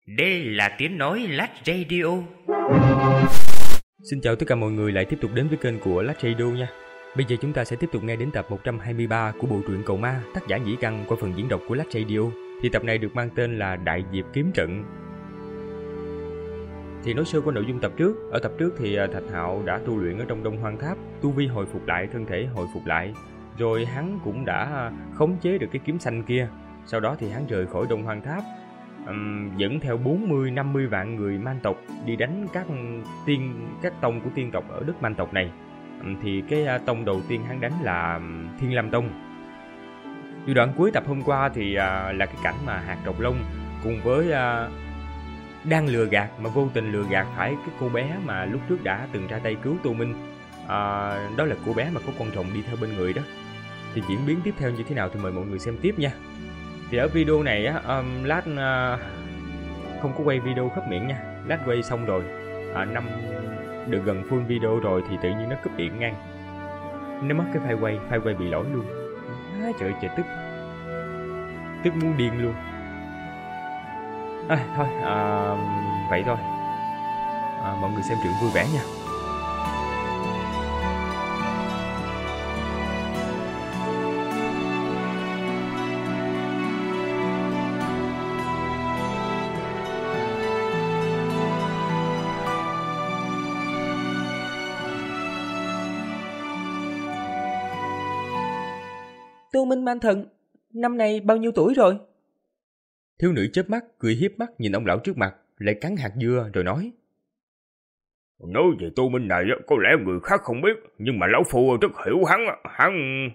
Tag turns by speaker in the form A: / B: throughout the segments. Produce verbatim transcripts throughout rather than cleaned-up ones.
A: Đây là tiếng nói Lát Radio.
B: Xin chào tất cả mọi người lại tiếp tục đến với kênh của Lát Radio nha. Bây giờ chúng ta sẽ tiếp tục nghe đến tập một trăm hai mươi ba của bộ truyện Cầu Ma, tác giả Dĩ Căn qua phần diễn đọc của Lát Radio. Thì tập này được mang tên là Đại Diệp Kiếm Trận. Thì nói sơ qua nội dung tập trước. Ở tập trước thì Thạch Hạo đã tu luyện ở trong Đông Hoang Tháp, tu vi hồi phục lại, thân thể hồi phục lại. Rồi hắn cũng đã khống chế được cái kiếm xanh kia. Sau đó thì hắn rời khỏi Đông Hoang Tháp, um, dẫn theo bốn mươi năm mươi vạn người man tộc đi đánh các tiên các tông của tiên tộc ở đất man tộc này. Um, thì cái uh, tông đầu tiên hắn đánh là um, Thiên Lam Tông. Từ đoạn cuối tập hôm qua thì uh, là cái cảnh mà Hạt Độc Long cùng với uh, đang lừa gạt mà vô tình lừa gạt phải cái cô bé mà lúc trước đã từng ra tay cứu Tô Minh. Uh, đó là cô bé mà có con rồng đi theo bên người đó. Thì diễn biến tiếp theo như thế nào thì mời mọi người xem tiếp nha. Thì ở video này á, um, Lát uh, không có quay video khớp miệng nha. Lát quay xong rồi, à, năm được gần full video rồi thì tự nhiên nó cúp điện ngang. Nó mất cái file quay, file quay bị lỗi luôn. À, trời trời tức, tức muốn điên luôn. À, thôi, à, vậy thôi. À, mọi người xem truyện vui vẻ nha.
C: Tô Minh Man Thần, năm nay bao nhiêu tuổi rồi?
B: Thiếu nữ chớp mắt, cười hiếp mắt nhìn ông lão trước mặt, lại cắn hạt dưa rồi nói.
D: Nói về Tô Minh này có lẽ người khác không biết, nhưng mà lão phu rất hiểu hắn. Hắn...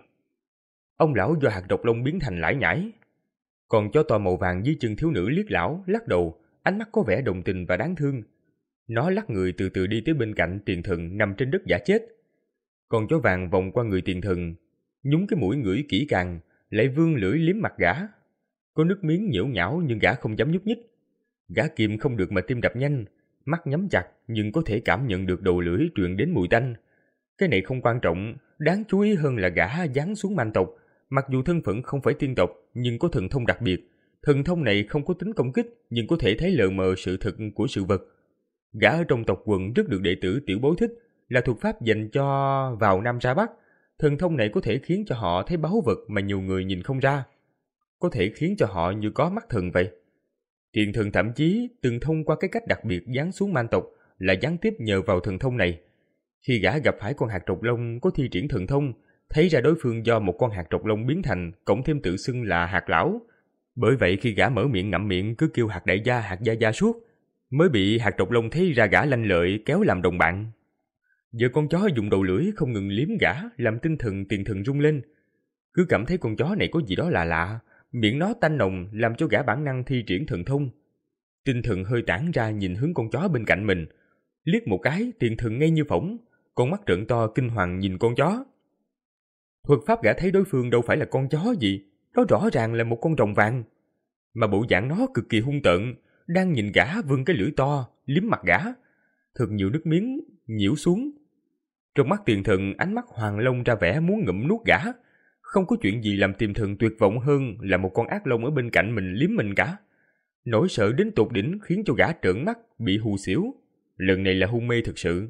B: Ông lão do Hạt Độc Long biến thành lải nhải. Còn chó to màu vàng dưới chân thiếu nữ liếc lão, lắc đầu, ánh mắt có vẻ đồng tình và đáng thương. Nó lắc người từ từ đi tới bên cạnh tiền thần nằm trên đất giả chết. Còn chó vàng vòng qua người tiền thần, nhúng cái mũi ngửi kỹ càng, lại vươn lưỡi liếm mặt gã. Có nước miếng nhễu nhão nhưng gã không dám nhúc nhích. Gã kìm không được mà tim đập nhanh, mắt nhắm chặt nhưng có thể cảm nhận được đầu lưỡi truyền đến mùi tanh. Cái này không quan trọng, đáng chú ý hơn là gã giáng xuống man tộc. Mặc dù thân phận không phải tiên tộc nhưng có thần thông đặc biệt. Thần thông này không có tính công kích nhưng có thể thấy lờ mờ sự thực của sự vật. Gã ở trong tộc quần rất được đệ tử tiểu bối thích, là thuật pháp dành cho vào Nam ra Bắc. Thần thông này có thể khiến cho họ thấy báu vật mà nhiều người nhìn không ra. Có thể khiến cho họ như có mắt thần vậy. Tiền thần thậm chí từng thông qua cái cách đặc biệt giáng xuống man tộc là gián tiếp nhờ vào thần thông này. Khi gã gặp phải con hạt trọc lông có thi triển thần thông, thấy ra đối phương do một con hạt trọc lông biến thành, cộng thêm tự xưng là hạt lão. Bởi vậy khi gã mở miệng ngậm miệng cứ kêu hạt đại gia, hạt gia gia suốt, mới bị hạt trọc lông thấy ra gã lanh lợi kéo làm đồng bạn. Giờ con chó dùng đầu lưỡi không ngừng liếm gã, làm tinh thần tiền thần rung lên. Cứ cảm thấy con chó này có gì đó lạ lạ, miệng nó tanh nồng làm cho gã bản năng thi triển thần thông. Tinh thần hơi tản ra nhìn hướng con chó bên cạnh mình. Liếc một cái, tiền thần ngay như phỏng, con mắt trợn to kinh hoàng nhìn con chó. Thuật pháp gã thấy đối phương đâu phải là con chó gì, đó rõ ràng là một con rồng vàng. Mà bộ dạng nó cực kỳ hung tợn, đang nhìn gã vươn cái lưỡi to, liếm mặt gã. Thật nhiều nước miếng nhiễu xuống. Trong mắt tiền thần ánh mắt hoàng long ra vẻ muốn ngậm nuốt gã. Không có chuyện gì làm tiền thần tuyệt vọng hơn là một con ác long ở bên cạnh mình liếm mình cả. Nỗi sợ đến tột đỉnh khiến cho gã trợn mắt, bị hù xỉu. Lần này là hôn mê thực sự.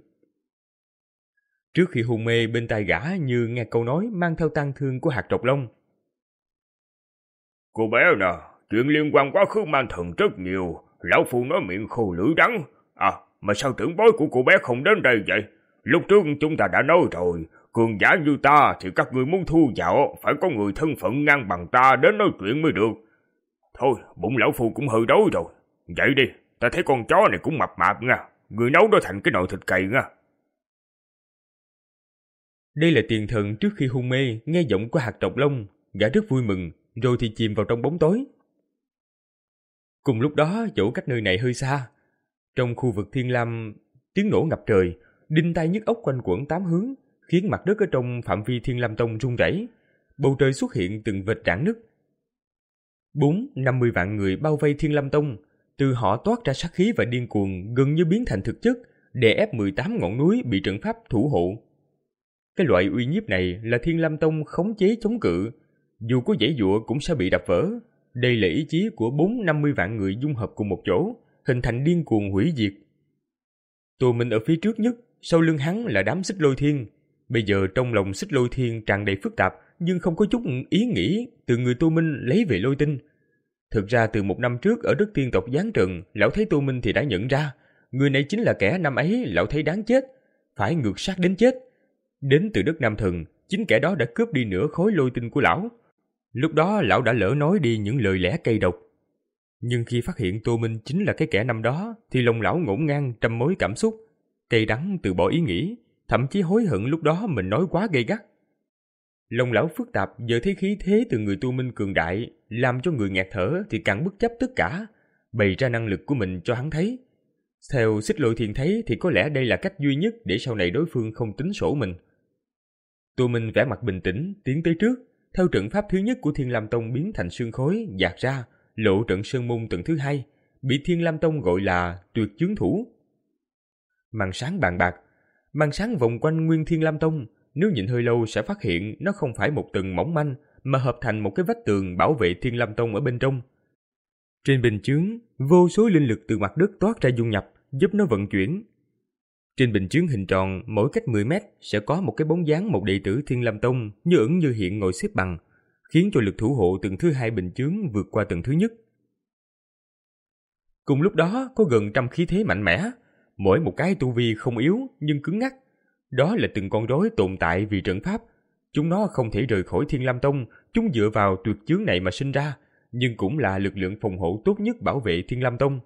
B: Trước khi hôn mê bên tai gã như nghe câu nói mang theo tang thương của hạt trọc long.
D: Cô bé nè, chuyện liên quan quá khứ man thần rất nhiều. Lão phu nói miệng khô lưỡi đắng. À, mà sao trưởng bối của cô bé không đến đây vậy? Lúc trước chúng ta đã nói rồi, cường giả như ta thì các người muốn thu vào phải có người thân phận ngang bằng ta đến nói chuyện mới được. Thôi, bụng lão phu cũng hơi đói rồi. Vậy đi, ta thấy con chó này cũng mập mạp nha. Người nấu nó thành cái nồi thịt cầy nha.
B: Đây là tiền thần trước khi hôn mê, nghe giọng của hạt trọc lông, gã rất vui mừng, rồi thì chìm vào trong bóng tối. Cùng lúc đó, chỗ cách nơi này hơi xa. Trong khu vực Thiên Lam, tiếng nổ ngập trời, đinh tai nhức óc quanh quẩn tám hướng, khiến mặt đất ở trong phạm vi Thiên Lam Tông rung rẩy. Bầu trời xuất hiện từng vệt rạn nứt. Bốn, năm mươi vạn người bao vây Thiên Lam Tông, từ họ toát ra sát khí và điên cuồng, gần như biến thành thực chất, đè ép mười tám ngọn núi bị trận pháp thủ hộ. Cái loại uy nhiếp này là Thiên Lam Tông khống chế chống cự, dù có giãy giụa cũng sẽ bị đập vỡ. Đây là ý chí của bốn năm mươi vạn người dung hợp cùng một chỗ, hình thành điên cuồng hủy diệt. Tô Minh ở phía trước nhất, sau lưng hắn là đám Xích Lôi Thiên. Bây giờ trong lòng Xích Lôi Thiên tràn đầy phức tạp, nhưng không có chút ý nghĩ từ người Tô Minh lấy về lôi tinh. Thực ra từ một năm trước ở đất tiên tộc giáng trận, lão thấy Tô Minh thì đã nhận ra, người này chính là kẻ năm ấy lão thấy đáng chết, phải ngược sát đến chết. Đến từ đất Nam Thần, chính kẻ đó đã cướp đi nửa khối lôi tinh của lão. Lúc đó lão đã lỡ nói đi những lời lẽ cay độc. Nhưng khi phát hiện Tô Minh chính là cái kẻ năm đó, thì lòng lão ngổn ngang trăm mối cảm xúc, cay đắng từ bỏ ý nghĩ, thậm chí hối hận lúc đó mình nói quá gay gắt. Lòng lão phức tạp, giờ thấy khí thế từ người Tô Minh cường đại, làm cho người nghẹt thở thì càng bất chấp tất cả, bày ra năng lực của mình cho hắn thấy. Theo Xích Lôi Thiên thấy thì có lẽ đây là cách duy nhất để sau này đối phương không tính sổ mình. Tô Minh vẻ mặt bình tĩnh, tiến tới trước, theo trận pháp thứ nhất của Thiên Lam Tông biến thành sương khối, dạt ra, lộ trận sơn môn tầng thứ hai, bị Thiên Lam Tông gọi là tuyệt chướng thủ. Màn sáng bàn bạc, màn sáng vòng quanh nguyên Thiên Lam Tông, nếu nhìn hơi lâu sẽ phát hiện nó không phải một tầng mỏng manh, mà hợp thành một cái vách tường bảo vệ Thiên Lam Tông ở bên trong. Trên bình chướng, vô số linh lực từ mặt đất toát ra dung nhập, giúp nó vận chuyển. Trên bình chướng hình tròn, mỗi cách mười mét sẽ có một cái bóng dáng một đệ tử Thiên Lam Tông như ẩn như hiện ngồi xếp bằng, khiến cho lực thủ hộ tầng thứ hai bình chướng vượt qua tầng thứ nhất. Cùng lúc đó có gần trăm khí thế mạnh mẽ, mỗi một cái tu vi không yếu nhưng cứng ngắc. Đó là từng con rối tồn tại vì trận pháp. Chúng nó không thể rời khỏi Thiên Lam Tông, chúng dựa vào tuyệt chướng này mà sinh ra, nhưng cũng là lực lượng phòng hộ tốt nhất bảo vệ Thiên Lam Tông.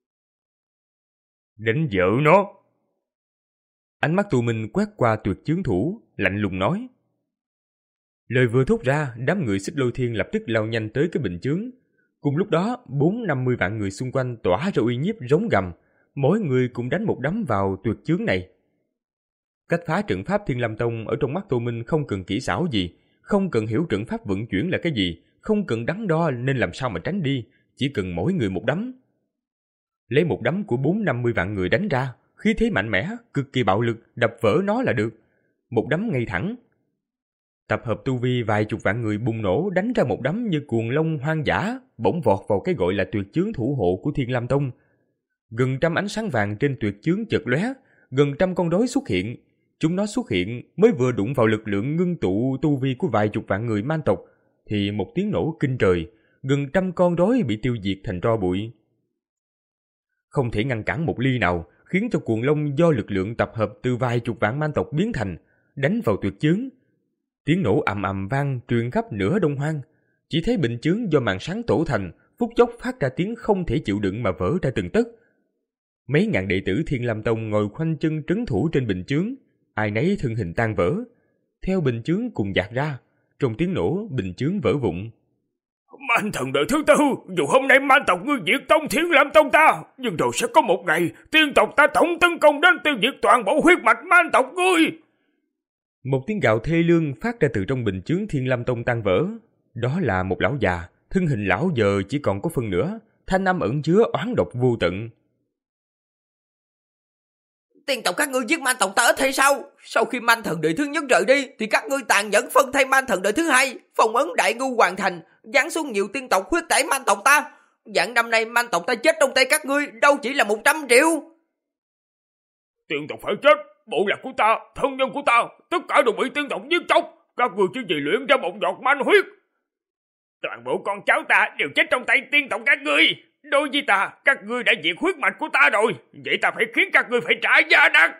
D: Đánh vợ nó!
B: Ánh mắt Tô Minh quét qua tuyệt chướng thủ, lạnh lùng nói. Lời vừa thốt ra, đám người Xích Lôi Thiên lập tức lao nhanh tới cái bình chướng. Cùng lúc đó, bốn năm mươi vạn người xung quanh tỏa ra uy nhiếp rống gầm, mỗi người cũng đánh một đấm vào tuyệt chướng này. Cách phá trận pháp Thiên Lam Tông ở trong mắt Tô Minh không cần kỹ xảo gì, không cần hiểu trận pháp vận chuyển là cái gì, không cần đắn đo nên làm sao mà tránh đi, chỉ cần mỗi người một đấm. Lấy một đấm của bốn năm mươi vạn người đánh ra, khí thế mạnh mẽ, cực kỳ bạo lực, đập vỡ nó là được. Một đấm ngay thẳng. Tập hợp tu vi vài chục vạn người bùng nổ đánh ra một đấm như cuồng long hoang dã, bỗng vọt vào cái gọi là tuyệt chướng thủ hộ của Thiên Lam Tông. Gần trăm ánh sáng vàng trên tuyệt chướng chợt lóe, gần trăm con rối xuất hiện. Chúng nó xuất hiện mới vừa đụng vào lực lượng ngưng tụ tu vi của vài chục vạn người man tộc, thì một tiếng nổ kinh trời, gần trăm con rối bị tiêu diệt thành tro bụi. Không thể ngăn cản một ly nào, khiến cho cuồng long do lực lượng tập hợp từ vài chục vạn man tộc biến thành, đánh vào tuyệt chướng. Tiếng nổ ầm ầm vang truyền khắp nửa Đông Hoang, chỉ thấy bình chướng do màn sáng tổ thành, phút chốc phát ra tiếng không thể chịu đựng mà vỡ ra từng tấc. Mấy ngàn đệ tử Thiên Lam Tông ngồi khoanh chân trấn thủ trên bình chướng, ai nấy thân hình tan vỡ. Theo bình chướng cùng dạt ra, trong tiếng nổ bình chướng vỡ vụn.
D: Man thần đời thứ tư, dù hôm nay man tộc ngươi diệt tông Thiên Lam Tông ta, nhưng rồi sẽ có một ngày tiên tộc ta tổng tấn công đến tiêu diệt toàn bộ huyết mạch man tộc ngươi.
B: Một tiếng gào thê lương phát ra từ trong bình chướng Thiên Lam Tông tan vỡ. Đó là một lão già, thân hình lão giờ chỉ còn có phân nửa, thanh âm ẩn chứa oán độc vô tận.
C: Tiên tộc các ngươi giết man tộc ta ít hay sao? Sau khi man thần đời thứ nhất rời đi, thì các ngươi tàn nhẫn phân thay man thần đời thứ hai, phong ấn đại ngu hoàn thành, giáng xuống nhiều tiên tộc huyết tẩy man tộc ta. Dạng năm nay man tộc ta chết trong tay các ngươi đâu chỉ là một trăm triệu.
D: Tiên tộc phải chết, bộ lạc của ta, thân nhân của ta, tất cả đều bị tiên tộc giết chóc. Các ngươi chỉ vì luyện ra một giọt man huyết. Toàn bộ con cháu ta đều chết trong tay tiên tộc các ngươi. Đối với ta, các ngươi đã diệt huyết mạch của ta rồi, vậy ta phải khiến các ngươi phải trả giá đắt.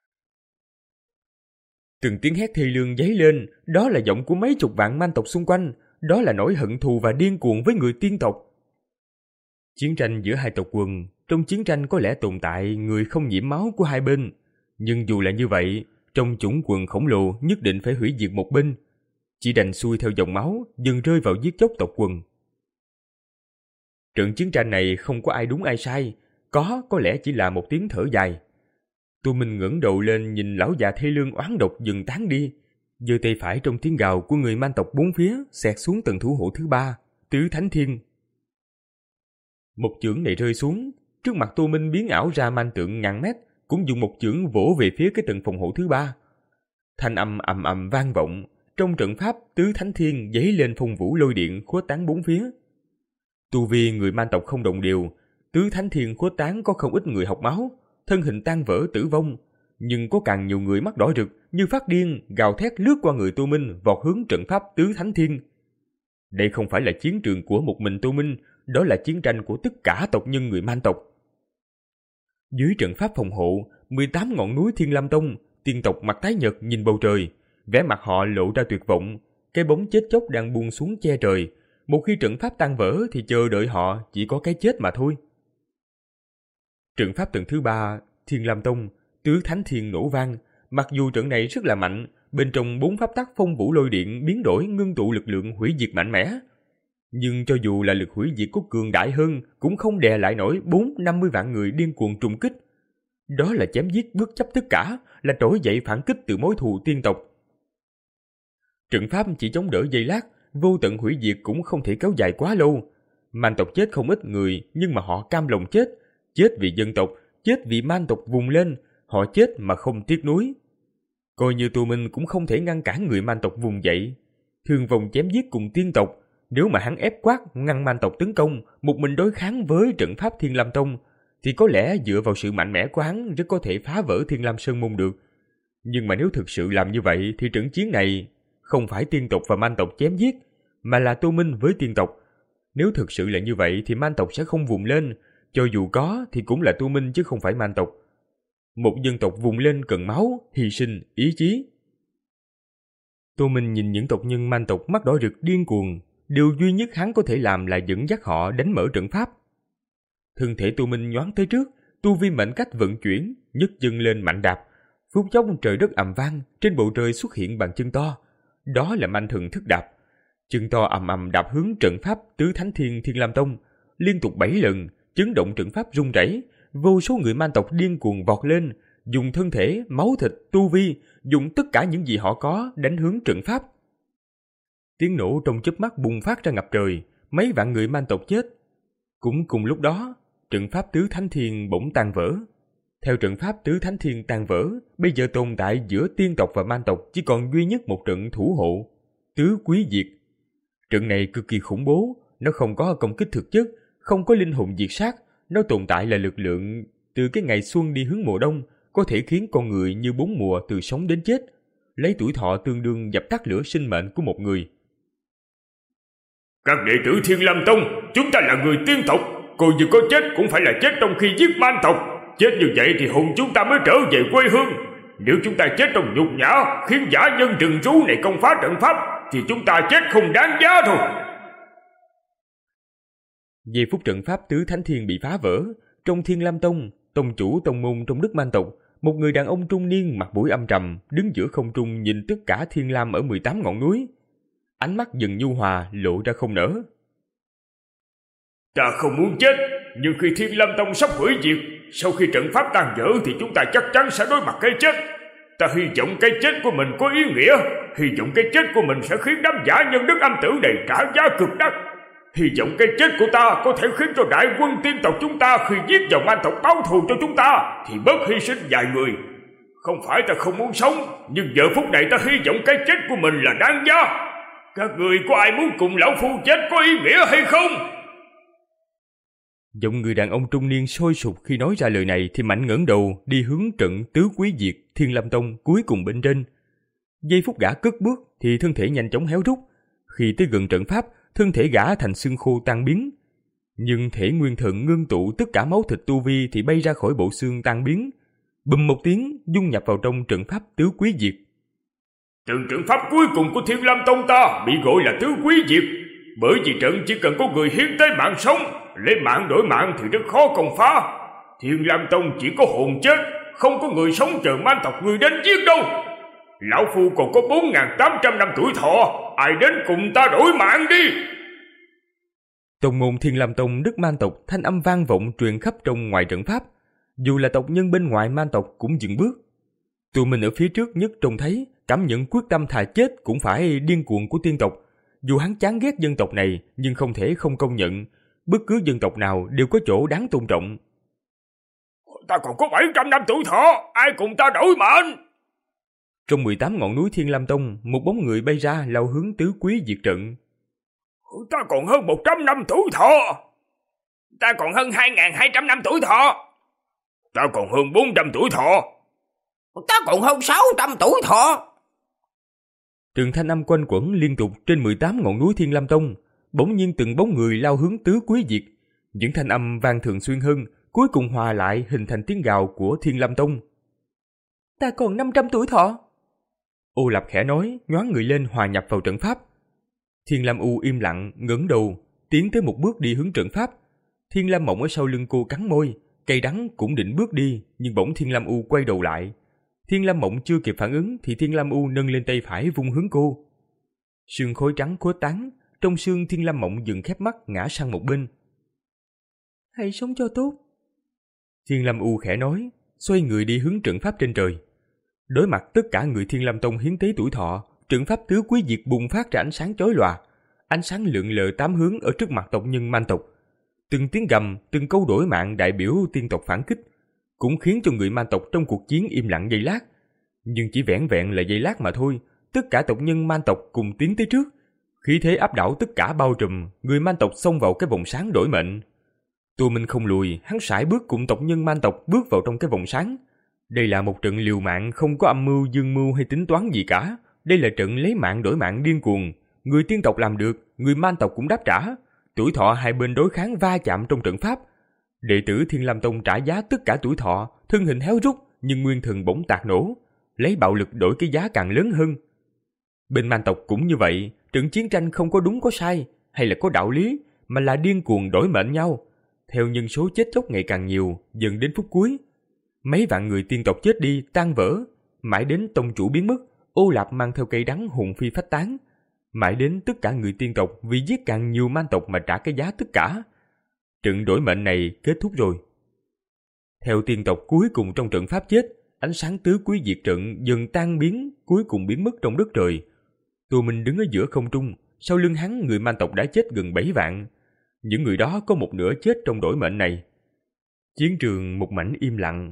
B: Từng tiếng hét thê lương dấy lên, đó là giọng của mấy chục vạn man tộc xung quanh, đó là nỗi hận thù và điên cuồng với người tiên tộc. Chiến tranh giữa hai tộc quần, trong chiến tranh có lẽ tồn tại người không nhiễm máu của hai bên, nhưng dù là như vậy, trong chủng quần khổng lồ nhất định phải hủy diệt một bên, chỉ đành xuôi theo dòng máu, dần rơi vào giết chóc tộc quần. Trận chiến tranh này không có ai đúng ai sai, có có lẽ chỉ là một tiếng thở dài. Tô Minh ngẩng đầu lên nhìn lão già thê lương oán độc dần tán đi, giơ tay phải trong tiếng gào của người man tộc bốn phía xẹt xuống tầng thủ hộ thứ ba, Tứ Thánh Thiên. Một chưởng này rơi xuống, trước mặt Tô Minh biến ảo ra man tượng ngàn mét, cũng dùng một chưởng vỗ về phía cái tầng phòng hộ thứ ba. Thanh âm ầm ầm vang vọng, trong trận pháp Tứ Thánh Thiên giấy lên phong vũ lôi điện khuếch tán bốn phía. Tu vi người man tộc không đồng đều, Tứ Thánh Thiên khuếch tán có không ít người học máu, thân hình tan vỡ tử vong, nhưng có càng nhiều người mắt đỏ rực như phát điên gào thét lướt qua người Tô Minh vọt hướng trận pháp Tứ Thánh Thiên. Đây không phải là chiến trường của một mình Tô Minh, đó là chiến tranh của tất cả tộc nhân người Man tộc. Dưới trận pháp phòng hộ, mười tám ngọn núi Thiên Lam Tông, tiên tộc mặt tái nhợt nhìn bầu trời, vẻ mặt họ lộ ra tuyệt vọng, cái bóng chết chóc đang buông xuống che trời. Một khi trận pháp tan vỡ thì chờ đợi họ chỉ có cái chết mà thôi. Trận pháp tầng thứ ba, Thiên Lam Tông, Tứ Thánh Thiên nổ vang. Mặc dù trận này rất là mạnh, bên trong bốn pháp tắc phong vũ lôi điện biến đổi ngưng tụ lực lượng hủy diệt mạnh mẽ. Nhưng cho dù là lực hủy diệt có cường đại hơn, cũng không đè lại nổi bốn năm mươi vạn người điên cuồng trùng kích. Đó là chém giết bất chấp tất cả, là trỗi dậy phản kích từ mối thù tiên tộc. Trận pháp chỉ chống đỡ giây lát, vô tận hủy diệt cũng không thể kéo dài quá lâu. Man tộc chết không ít người, nhưng mà họ cam lòng chết. Chết vì dân tộc, chết vì man tộc vùng lên, họ chết mà không tiếc nuối. Coi như Tô Minh cũng không thể ngăn cản người man tộc vùng dậy. Thương vong chém giết cùng tiên tộc, nếu mà hắn ép quát ngăn man tộc tấn công, một mình đối kháng với trận pháp Thiên Lam Tông, thì có lẽ dựa vào sự mạnh mẽ của hắn rất có thể phá vỡ Thiên Lam Sơn Môn được. Nhưng mà nếu thực sự làm như vậy thì trận chiến này không phải tiên tộc và man tộc chém giết, mà là Tô Minh với tiên tộc. Nếu thực sự là như vậy thì man tộc sẽ không vùng lên, cho dù có thì cũng là Tô Minh chứ không phải man tộc. Một dân tộc vùng lên cần máu, hy sinh, ý chí. Tô Minh nhìn những tộc nhân man tộc mắt đỏ rực điên cuồng, điều duy nhất hắn có thể làm là dẫn dắt họ đánh mở trận pháp. Thân thể Tô Minh nhoáng tới trước, tu vi mệnh cách vận chuyển, nhấc chân lên mạnh đạp. Phút chốc trời đất ầm vang, trên bầu trời xuất hiện bàn chân to. Đó là manh thần thức đạp. Chân to ầm ầm đạp hướng trận pháp Tứ Thánh Thiên Thiên Lam Tông, liên tục bảy lần, chấn động trận pháp rung rẩy. Vô số người man tộc điên cuồng vọt lên, dùng thân thể, máu thịt, tu vi, dùng tất cả những gì họ có đánh hướng trận pháp. Tiếng nổ trong chớp mắt bùng phát ra ngập trời, mấy vạn người man tộc chết. Cũng cùng lúc đó, trận pháp Tứ Thánh Thiên bỗng tan vỡ. Theo trận pháp Tứ Thánh Thiên tan vỡ, bây giờ tồn tại giữa tiên tộc và man tộc chỉ còn duy nhất một trận thủ hộ, Tứ Quý Diệt. Trận này cực kỳ khủng bố, nó không có công kích thực chất, không có linh hồn diệt sát, nó tồn tại là lực lượng từ cái ngày xuân đi hướng mùa đông, có thể khiến con người như bốn mùa từ sống đến chết, lấy tuổi thọ tương đương dập tắt lửa sinh mệnh của một người.
D: Các đệ tử Thiên Lam Tông, chúng ta là người tiên tộc, coi như có chết cũng phải là chết trong khi giết man tộc. Chết như vậy thì hồn chúng ta mới trở về quê hương. Nếu chúng ta chết trong nhục nhã, khiến giả nhân rừng rú này công phá trận pháp, thì chúng ta chết không đáng giá thôi.
B: Giây phút trận pháp Tứ Thánh Thiên bị phá vỡ, trong Thiên Lam Tông, tông chủ tông môn trong nước man tộc, một người đàn ông trung niên mặt mũi âm trầm đứng giữa không trung nhìn tất cả Thiên Lam ở mười tám ngọn núi. Ánh mắt dần nhu hòa lộ ra không nở.
D: Ta không muốn chết, nhưng khi Thiên Lam Tông sắp hủy diệt, sau khi trận pháp tan vỡ thì chúng ta chắc chắn sẽ đối mặt cái chết. Ta hy vọng cái chết của mình có ý nghĩa, hy vọng cái chết của mình sẽ khiến đám giả nhân đức âm tử này trả giá cực đắt. Hy vọng cái chết của ta có thể khiến cho đại quân tiên tộc chúng ta khi giết vào man tộc báo thù cho chúng ta thì bớt hy sinh vài người. Không phải ta không muốn sống, nhưng giờ phút này ta hy vọng cái chết của mình là đáng giá. Các người có ai muốn cùng lão phu chết có ý nghĩa hay không?
B: Giọng người đàn ông trung niên sôi sục khi nói ra lời này thì mạnh ngẩng đầu đi hướng trận Tứ Quý Diệt Thiên Lam Tông cuối cùng bên trên. Giây phút gã cất bước thì thân thể nhanh chóng héo rút. Khi tới gần trận pháp, thân thể gã thành xương khô tan biến. Nhưng thể nguyên thần ngưng tụ tất cả máu thịt tu vi thì bay ra khỏi bộ xương tan biến. Bùm một tiếng dung nhập vào trong trận pháp Tứ Quý Diệt.
D: Trận trận pháp cuối cùng của Thiên Lam Tông ta bị gọi là Tứ Quý Diệt, bởi vì trận chỉ cần có người hiến tế mạng sống, lấy mạng đổi mạng thì rất khó công phá. Thiên Lam Tông chỉ có hồn chết, không có người sống chờ man tộc người đến giết đâu. Lão phu còn có bốn nghìn tám trăm năm tuổi thọ, ai đến cùng ta đổi mạng đi.
B: Tông môn Thiên Lam Tông Đức Man tộc thanh âm vang vọng truyền khắp trong ngoài trận pháp. Dù là tộc nhân bên ngoài man tộc cũng dừng bước. Tụi mình ở phía trước nhất trông thấy, cảm nhận quyết tâm thà chết cũng phải điên cuồng của tiên tộc. Dù hắn chán ghét dân tộc này, nhưng không thể không công nhận, bất cứ dân tộc nào đều có chỗ đáng tôn trọng.
D: Ta còn có bảy trăm năm tuổi thọ, ai cùng ta đổi mệnh?
B: Trong mười tám ngọn núi Thiên Lam Tông, một bóng người bay ra lao hướng Tứ Quý Diệt trận.
D: Ta còn hơn một trăm năm tuổi thọ. Ta còn hơn hai nghìn hai trăm năm tuổi thọ. Ta còn hơn bốn trăm tuổi thọ.
C: Ta còn hơn sáu trăm tuổi thọ.
B: Từng thanh âm quanh quẩn liên tục trên mười tám ngọn núi Thiên Lam Tông. Bỗng nhiên từng bóng người lao hướng tứ quý diệt. Những thanh âm vang thường xuyên hơn, cuối cùng hòa lại hình thành tiếng gào của Thiên Lam Tông. Ta còn năm trăm tuổi thọ. Ô Lạp khẽ nói, nhoáng người lên hòa nhập vào trận pháp. Thiên Lam U im lặng, ngẩng đầu, tiến tới một bước đi hướng trận pháp. Thiên Lam Mộng ở sau lưng cô cắn môi, cay đắng cũng định bước đi, nhưng bỗng Thiên Lam U quay đầu lại. Thiên Lam Mộng chưa kịp phản ứng thì Thiên Lam U nâng lên tay phải vung hướng cô. Sương khói trắng khuếch tán, trong sương Thiên Lam Mộng dừng khép mắt ngã sang một bên. Hãy sống cho tốt. Thiên Lam U khẽ nói, xoay người đi hướng trận pháp trên trời. Đối mặt tất cả người Thiên Lam Tông hiến tế tuổi thọ, trận pháp tứ quý diệt bùng phát ra ánh sáng chói lòa, ánh sáng lượn lờ tám hướng ở trước mặt tộc nhân man tộc. Từng tiếng gầm, từng câu đổi mạng đại biểu tiên tộc phản kích, cũng khiến cho người man tộc trong cuộc chiến im lặng giây lát. Nhưng chỉ vẻn vẹn là giây lát mà thôi, tất cả tộc nhân man tộc cùng tiến tới trước, khí thế áp đảo tất cả bao trùm, người man tộc xông vào cái vòng sáng đổi mệnh. Tô Minh không lùi, hắn sải bước cùng tộc nhân man tộc bước vào trong cái vòng sáng. Đây là một trận liều mạng, không có âm mưu dương mưu hay tính toán gì cả. Đây là trận lấy mạng đổi mạng điên cuồng. Người tiên tộc làm được, người man tộc cũng đáp trả. Tuổi thọ hai bên đối kháng va chạm trong trận pháp. Đệ tử Thiên Lam Tông trả giá tất cả tuổi thọ, thân hình héo rút, nhưng nguyên thần bỗng tạc nổ, lấy bạo lực đổi cái giá càng lớn hơn. Bên man tộc cũng như vậy, trận chiến tranh không có đúng có sai, hay là có đạo lý, mà là điên cuồng đổi mệnh nhau. Theo nhân số chết chóc ngày càng nhiều, dần đến phút cuối, mấy vạn người tiên tộc chết đi, tan vỡ, mãi đến tông chủ biến mất, Ô Lạp mang theo cây đắng hồn phi phách tán, mãi đến tất cả người tiên tộc vì giết càng nhiều man tộc mà trả cái giá tất cả. Trận đổi mệnh này kết thúc rồi. Theo tiên tộc cuối cùng trong trận pháp chết, ánh sáng tứ quý diệt trận dần tan biến, cuối cùng biến mất trong đất trời. Tô Minh đứng ở giữa không trung, sau lưng hắn người man tộc đã chết gần bảy vạn. Những người đó có một nửa chết trong đổi mệnh này. Chiến trường một mảnh im lặng.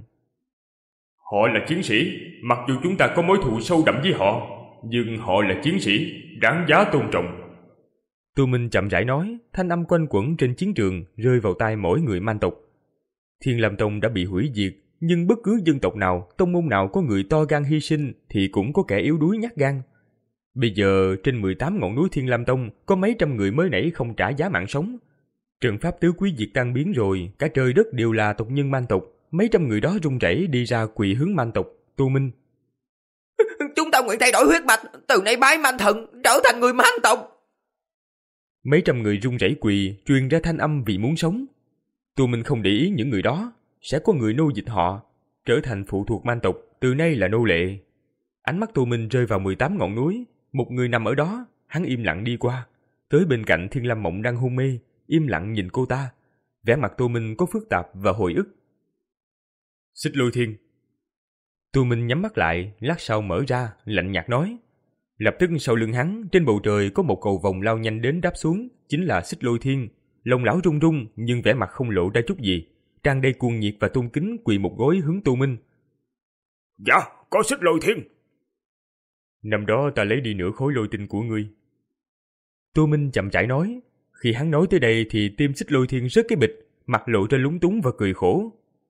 D: Họ là chiến sĩ, mặc dù chúng ta có mối thù sâu đậm với họ, nhưng họ là chiến sĩ, đáng giá tôn trọng.
B: Tô Minh chậm rãi nói, thanh âm quanh quẩn trên chiến trường rơi vào tai mỗi người man tộc. Thiên Lam Tông đã bị hủy diệt, nhưng bất cứ dân tộc nào, tông môn nào có người to gan hy sinh thì cũng có kẻ yếu đuối nhát gan. Bây giờ trên mười tám ngọn núi Thiên Lam Tông có mấy trăm người mới nãy không trả giá mạng sống. Trận pháp tứ quý diệt tan biến rồi, cả trời đất đều là tộc nhân man tộc. Mấy trăm người đó run rẩy đi ra quỳ hướng man tộc. Tô Minh:
C: Chúng ta nguyện thay đổi huyết mạch, từ nay bái man thần, trở thành người man tộc.
B: Mấy trăm người run rẩy quỳ, truyền ra thanh âm vì muốn sống. Tô Minh không để ý những người đó, sẽ có người nô dịch họ, trở thành phụ thuộc man tộc, từ nay là nô lệ. Ánh mắt Tô Minh rơi vào mười tám ngọn núi, một người nằm ở đó, hắn im lặng đi qua, tới bên cạnh Thiên Lam Mộng đang hôn mê, im lặng nhìn cô ta. Vẻ mặt Tô Minh có phức tạp và hồi ức. Xích Lôi Thiên. Tô Minh nhắm mắt lại, lát sau mở ra, lạnh nhạt nói. Lập tức sau lưng hắn, trên bầu trời có một cầu vồng lao nhanh đến đáp xuống, chính là Xích Lôi Thiên. Lòng lão run run, nhưng vẻ mặt không lộ ra chút gì, tràn đầy cuồng nhiệt và tôn kính quỳ một gối hướng Tô Minh.
D: Dạ, có Xích Lôi Thiên.
B: Năm đó ta lấy đi nửa khối lôi tinh của ngươi. Tô Minh chậm rãi nói. Khi hắn nói tới đây thì tim Xích Lôi Thiên rớt cái bịch, mặt lộ ra lúng túng và cười khổ.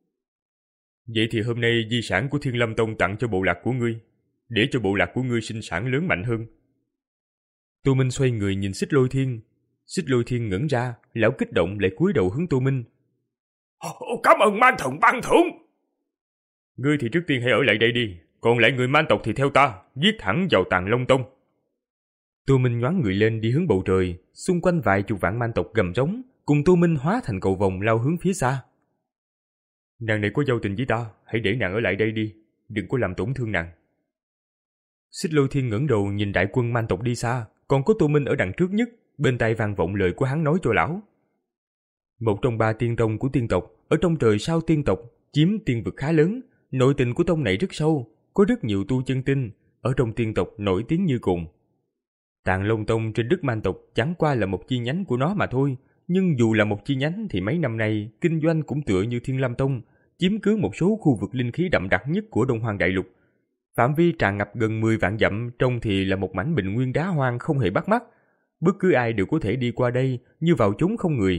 B: Vậy thì hôm nay di sản của Thiên Lam Tông tặng cho bộ lạc của ngươi, để cho bộ lạc của ngươi sinh sản lớn mạnh hơn. Tô Minh xoay người nhìn Xích Lôi Thiên. Xích Lôi Thiên ngẩn ra, lão kích động lại cúi đầu hướng Tô Minh.
D: Cảm ơn man thần ban thưởng.
B: Ngươi thì trước tiên hãy ở lại đây đi, còn lại người man tộc thì theo ta, giết thẳng vào Tàng Long Tông. Tô Minh nhoáng người lên đi hướng bầu trời, xung quanh vài chục vạn man tộc gầm rống, cùng Tô Minh hóa thành cầu vồng lao hướng phía xa. Nàng này có giao tình với ta, hãy để nàng ở lại đây đi, đừng có làm tổn thương nàng. Xích Lôi Thiên ngẩng đầu nhìn đại quân man tộc đi xa, còn có Tô Minh ở đằng trước nhất, bên tai vang vọng lời của hắn nói cho lão. Một trong ba tiên tông của tiên tộc, ở trong trời sao tiên tộc, chiếm tiên vực khá lớn, nội tình của tông này rất sâu, có rất nhiều tu chân tinh, ở trong tiên tộc nổi tiếng như cùng. Tàng Long Tông trên đất man tộc chẳng qua là một chi nhánh của nó mà thôi, nhưng dù là một chi nhánh thì mấy năm nay kinh doanh cũng tựa như Thiên Lam Tông, chiếm cứ một số khu vực linh khí đậm đặc nhất của Đông Hoang Đại Lục. Phạm vi tràn ngập gần mười vạn dặm, trông thì là một mảnh bình nguyên đá hoang không hề bắt mắt. Bất cứ ai đều có thể đi qua đây như vào chốn không người.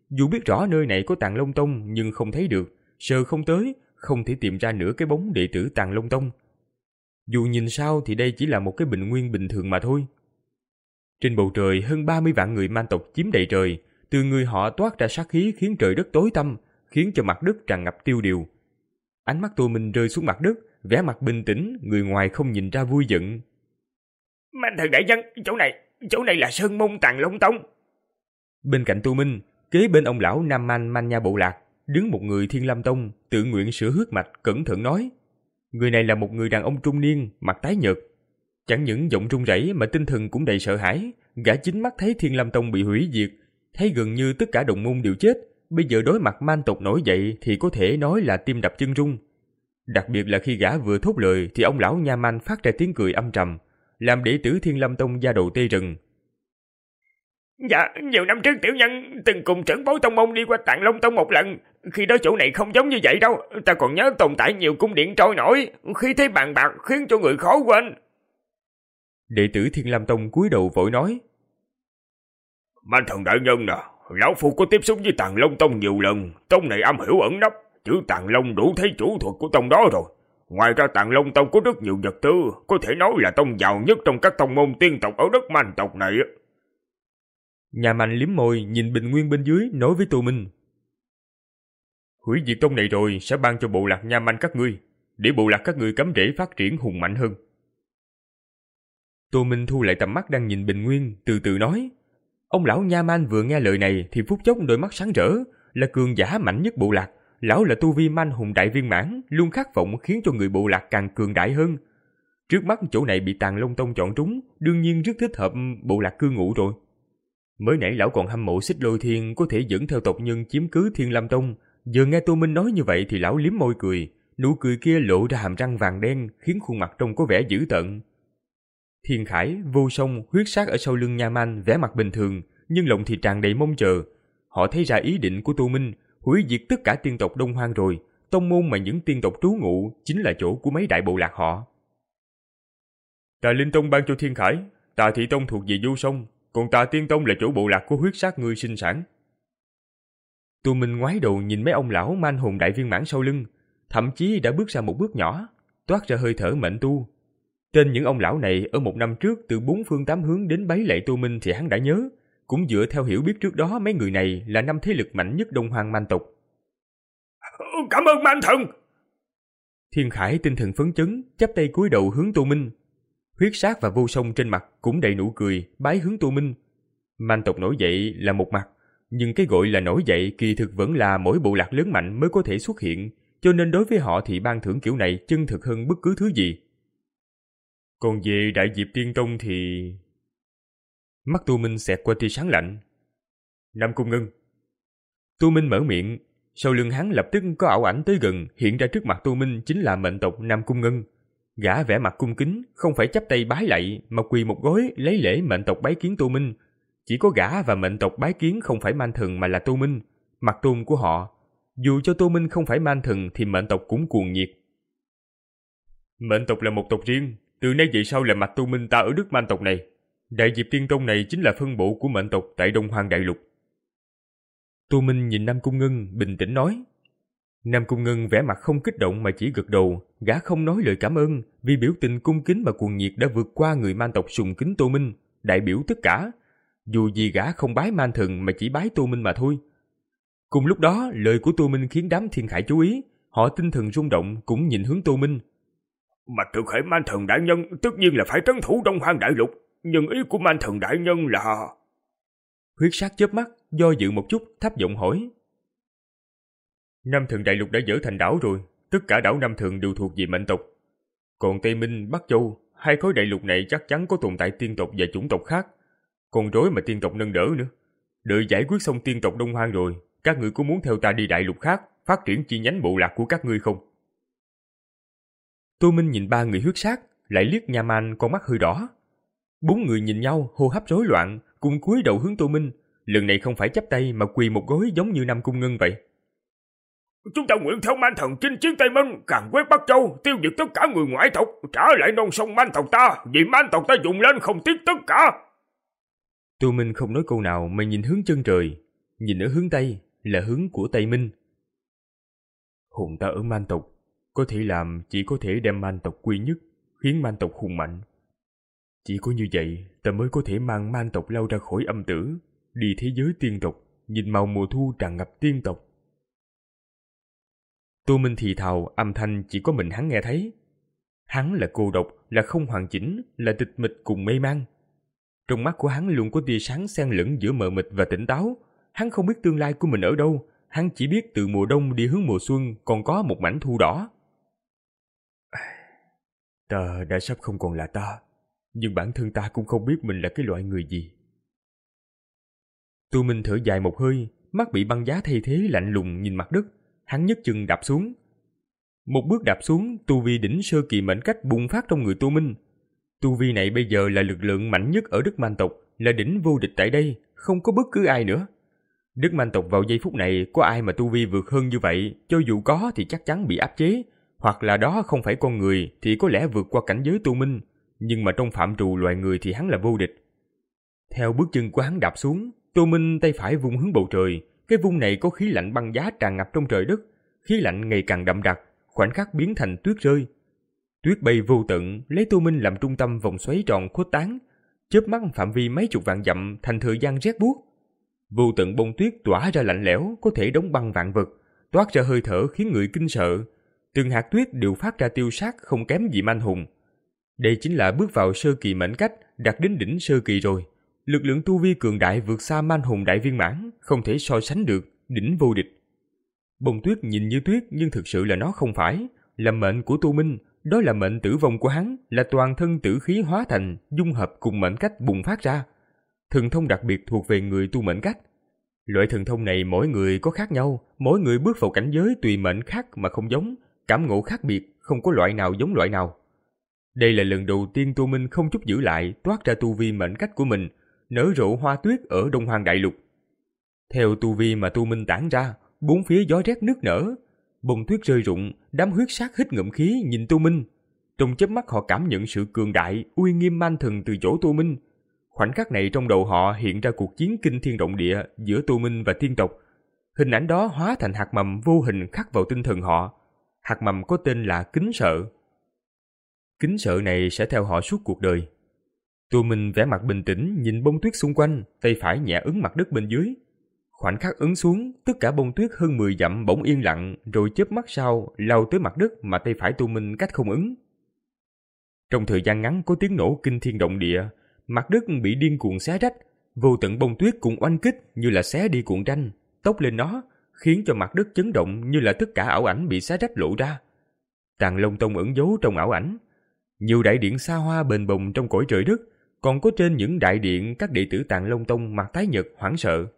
B: Dù biết rõ nơi này có Tàng Long Tông nhưng không thấy được, sờ không tới, không thể tìm ra nửa cái bóng đệ tử Tàng Long Tông. Dù nhìn sao thì đây chỉ là một cái bình nguyên bình thường mà thôi. Trên bầu trời hơn ba mươi vạn người man tộc chiếm đầy trời, từ người họ toát ra sát khí khiến trời đất tối tăm, khiến cho mặt đất tràn ngập tiêu điều. Ánh mắt Tô Minh rơi xuống mặt đất, vẻ mặt bình tĩnh, người ngoài không nhìn ra vui giận.
D: Man thần đại nhân, chỗ này, chỗ này là Sơn Môn Tàng Long Tông.
B: Bên cạnh Tô Minh, kế bên ông lão Nam Man Man Nha Bộ Lạc, đứng một người Thiên Lam Tông, tự nguyện sửa huyết mạch, cẩn thận nói. Người này là một người đàn ông trung niên, mặt tái nhợt. Chẳng những giọng run rẩy mà tinh thần cũng đầy sợ hãi. Gã chính mắt thấy Thiên Lam Tông bị hủy diệt, thấy gần như tất cả đồng môn đều chết. Bây giờ đối mặt man tộc nổi dậy thì có thể nói là tim đập chân rung. Đặc biệt là khi gã vừa thốt lời thì ông lão Nha Man phát ra tiếng cười âm trầm, làm đệ tử Thiên Lam Tông da đầu tê rần.
D: Dạ, nhiều năm trước tiểu nhân từng cùng trưởng bối tông môn đi qua Tàng Long Tông một lần. Khi đó chỗ này không giống như vậy đâu. Ta còn nhớ tồn tại nhiều cung điện trôi nổi, khi thấy bàn bạc khiến cho người khó quên.
B: Đệ tử Thiên Lam Tông cúi đầu vội nói.
D: Man thần đại nhân nè, lão phu có tiếp xúc với Tàng Long Tông nhiều lần. Tông này am hiểu ẩn nấp, chữ Tàng Long đủ thấy chủ thuật của tông đó rồi. Ngoài ra Tàng Long Tông có rất nhiều vật tư, có thể nói là tông giàu nhất trong các tông môn tiên tộc ở đất man tộc này.
B: Nhà Man liếm môi nhìn bình nguyên bên dưới, nói với Tô Minh. Hủy diệt tông này rồi sẽ ban cho bộ lạc Nha Man các ngươi, để bộ lạc các ngươi cắm rễ phát triển hùng mạnh hơn. Tô Minh thu lại tầm mắt đang nhìn bình nguyên, từ từ nói. Ông lão Nha Man vừa nghe lời này thì phút chốc đôi mắt sáng rỡ, là cường giả mạnh nhất bộ lạc. Lão là tu vi man hùng đại viên mãn, luôn khát vọng khiến cho người bộ lạc càng cường đại hơn. Trước mắt chỗ này bị Tàng Long Tông chọn trúng, đương nhiên rất thích hợp bộ lạc cư ngụ rồi. Mới nãy lão còn hâm mộ Xích Lôi Thiên có thể dẫn theo tộc nhân chiếm cứ Thiên Lam Tông, giờ nghe Tô Minh nói như vậy thì lão liếm môi cười, nụ cười kia lộ ra hàm răng vàng đen khiến khuôn mặt trông có vẻ dữ tợn. Thiên Khải, Vô Song, Huyết Sát ở sau lưng Nha Man vẻ mặt bình thường, nhưng lòng thì tràn đầy mong chờ. Họ thấy ra ý định của Tô Minh, hủy diệt tất cả tiên tộc Đông Hoang rồi, tông môn mà những tiên tộc trú ngụ chính là chỗ của mấy đại bộ lạc họ. Tà Linh Tông ban cho Thiên Khải, Tà Thị Tông thuộc về Vô Song, còn Tà Tiên Tông là chỗ bộ lạc của Huyết Sát ngươi sinh sản. Tô Minh ngoái đầu nhìn mấy ông lão man hồn đại viên mãn sau lưng, thậm chí đã bước ra một bước nhỏ, toát ra hơi thở mệnh tu. Tên những ông lão này ở một năm trước từ bốn phương tám hướng đến bái lạy Tô Minh thì hắn đã nhớ, cũng dựa theo hiểu biết trước đó mấy người này là năm thế lực mạnh nhất Đông Hoang man tộc.
D: Cảm ơn man thần!
B: Thiên Khải tinh thần phấn chấn, chắp tay cúi đầu hướng Tô Minh. Huyết Sát và Vô Song trên mặt cũng đầy nụ cười, bái hướng Tô Minh. Man tộc nổi dậy là một mặt, nhưng cái gọi là nổi dậy kỳ thực vẫn là mỗi bộ lạc lớn mạnh mới có thể xuất hiện, cho nên đối với họ thì ban thưởng kiểu này chân thực hơn bất cứ thứ gì. Còn về Đại Diệp Tiên Tông thì... Mắt Tô Minh xẹt qua tia sáng lạnh. Nam Cung Ngân. Tô Minh mở miệng, sau lưng hắn lập tức có ảo ảnh tới gần, hiện ra trước mặt Tô Minh chính là mệnh tộc Nam Cung Ngân. Gã vẻ mặt cung kính, không phải chắp tay bái lạy mà quỳ một gối lấy lễ mệnh tộc bái kiến Tô Minh. Chỉ có gã và mệnh tộc bái kiến không phải man thần mà là Tô Minh, mặt tôn của họ. Dù cho Tô Minh không phải man thần thì mệnh tộc cũng cuồng nhiệt. Mệnh tộc là một tộc riêng, từ nay về sau là mặt Tô Minh ta ở đất man tộc này. Đại Diệp Tiên Tông này chính là phân bộ của mệnh tộc tại Đông Hoang Đại Lục. Tô Minh nhìn Nam Cung Ngân bình tĩnh nói. Nam Cung Ngân vẻ mặt không kích động mà chỉ gật đầu, gã không nói lời cảm ơn vì biểu tình cung kính mà cuồng nhiệt đã vượt qua người man tộc sùng kính Tô Minh, đại biểu tất cả. Dù gì gã không bái man thần mà chỉ bái Tô Minh mà thôi. Cùng lúc đó, lời của Tô Minh khiến đám Thiên Khải chú ý, họ tinh thần rung động cũng nhìn hướng Tô Minh.
D: Mà tự khởi man thần đại nhân tất nhiên là phải trấn thủ Đông Hoang Đại Lục, nhưng ý của man thần đại nhân là...
B: Huyết Sát chớp mắt, do dự một chút, thấp giọng hỏi. Nam thần Đại Lục đã dỡ thành đảo rồi, tất cả đảo Nam thần đều thuộc về mệnh tộc. Còn Tây Minh, Bắc Châu, hai khối đại lục này chắc chắn có tồn tại tiên tộc và chủng tộc khác. Còn rối mà tiên tộc nâng đỡ nữa. Đợi giải quyết xong tiên tộc Đông Hoang rồi, các ngươi có muốn theo ta đi đại lục khác, phát triển chi nhánh bộ lạc của các ngươi không? Tô Minh nhìn ba người Huyết Sát, lại liếc Nha Man con mắt hơi đỏ. Bốn người nhìn nhau, hô hấp rối loạn, cùng cúi đầu hướng Tô Minh, lần này không phải chắp tay mà quỳ một gối giống như Nam Cung Ngân vậy.
D: Chúng ta nguyện theo man thần chinh chiến Tây Minh, càn quét Bắc Châu, tiêu diệt tất cả người ngoại tộc, trả lại non sông man tộc ta, vì man tộc ta dùng lên không tiếc tất cả.
B: Tô Minh không nói câu nào mà nhìn hướng chân trời. nhìn ở hướng Tây là hướng của Tây Minh. Hồn ta ở man tộc, có thể làm chỉ có thể đem man tộc quy nhất, khiến man tộc hùng mạnh. Chỉ có như vậy, ta mới có thể mang man tộc lao ra khỏi âm tử, đi thế giới tiên tộc, nhìn màu mùa thu tràn ngập tiên tộc. Tô Minh thì thào, âm thanh chỉ có mình hắn nghe thấy. Hắn là cô độc, là không hoàn chỉnh, là tịch mịch cùng mê man. Trong mắt của hắn luôn có tia sáng xen lẫn giữa mờ mịt và tỉnh táo. Hắn không biết tương lai của mình ở đâu, hắn chỉ biết từ mùa đông đi hướng mùa xuân còn có một mảnh thu đỏ. Ta đã sắp không còn là ta, nhưng bản thân ta cũng không biết mình là cái loại người gì. Tô Minh thở dài một hơi, mắt bị băng giá thay thế lạnh lùng nhìn mặt đất. Hắn nhấc chân đạp xuống. Một bước đạp xuống, tu vi đỉnh sơ kỳ mệnh cách bùng phát trong người Tô Minh. Tu vi này bây giờ là lực lượng mạnh nhất ở đất man tộc, là đỉnh vô địch tại đây, không có bất cứ ai nữa. Đất man tộc vào giây phút này có ai mà tu vi vượt hơn như vậy, cho dù có thì chắc chắn bị áp chế, hoặc là đó không phải con người thì có lẽ vượt qua cảnh giới Tô Minh, nhưng mà trong phạm trù loài người thì hắn là vô địch. Theo bước chân của hắn đạp xuống, Tô Minh tay phải vung hướng bầu trời, cái vung này có khí lạnh băng giá tràn ngập trong trời đất, khí lạnh ngày càng đậm đặc, khoảnh khắc biến thành tuyết rơi. Tuyết bay vô tận, lấy Tô Minh làm trung tâm vòng xoáy tròn khuếch tán, chớp mắt phạm vi mấy chục vạn dặm thành thời gian rét buốt. Vô tận bông tuyết tỏa ra lạnh lẽo, có thể đóng băng vạn vật, toát ra hơi thở khiến người kinh sợ. Từng hạt tuyết đều phát ra tiêu sát không kém gì man hùng. Đây chính là bước vào sơ kỳ mệnh cách, đạt đến đỉnh sơ kỳ rồi. Lực lượng tu vi cường đại vượt xa man hùng đại viên mãn, không thể so sánh được, đỉnh vô địch. Bông tuyết nhìn như tuyết nhưng thực sự là nó không phải, là mệnh của Tô Minh, đó là mệnh tử vong của hắn, là toàn thân tử khí hóa thành, dung hợp cùng mệnh cách bùng phát ra. Thần thông đặc biệt thuộc về người tu mệnh cách. Loại thần thông này mỗi người có khác nhau, mỗi người bước vào cảnh giới tùy mệnh khác mà không giống, cảm ngộ khác biệt, không có loại nào giống loại nào. Đây là lần đầu tiên Tô Minh không chút giữ lại toát ra tu vi mệnh cách của mình, nở rộ hoa tuyết ở Đông Hoang Đại Lục. Theo tu vi mà Tô Minh tản ra, bốn phía gió rét nức nở, bông tuyết rơi rụng, đám huyết sát hít ngụm khí nhìn Tô Minh. Trong chớp mắt họ cảm nhận sự cường đại, uy nghiêm man thần từ chỗ Tô Minh. Khoảnh khắc này trong đầu họ hiện ra cuộc chiến kinh thiên động địa giữa Tô Minh và tiên tộc. Hình ảnh đó hóa thành hạt mầm vô hình khắc vào tinh thần họ. Hạt mầm có tên là kính sợ. Kính sợ này sẽ theo họ suốt cuộc đời. Tô Minh vẻ mặt bình tĩnh nhìn bông tuyết xung quanh, tay phải nhẹ ấn mặt đất bên dưới. Khoảnh khắc ấn xuống, tất cả bông tuyết hơn mười dặm bỗng yên lặng, rồi chớp mắt sau lao tới mặt đất mà tay phải Tô Minh cách không ứng. Trong thời gian ngắn có tiếng nổ kinh thiên động địa, mặt đất bị điên cuồng xé rách, vô tận bông tuyết cùng oanh kích như là xé đi cuộn tranh, tốc lên nó, khiến cho mặt đất chấn động như là tất cả ảo ảnh bị xé rách lộ ra. Tàng Long Tông ẩn giấu trong ảo ảnh. Nhiều đại điện xa hoa bền bồng trong cõi trời đất, còn có trên những đại điện các đệ tử Tàng Long Tông mặt tái nhợt hoảng sợ.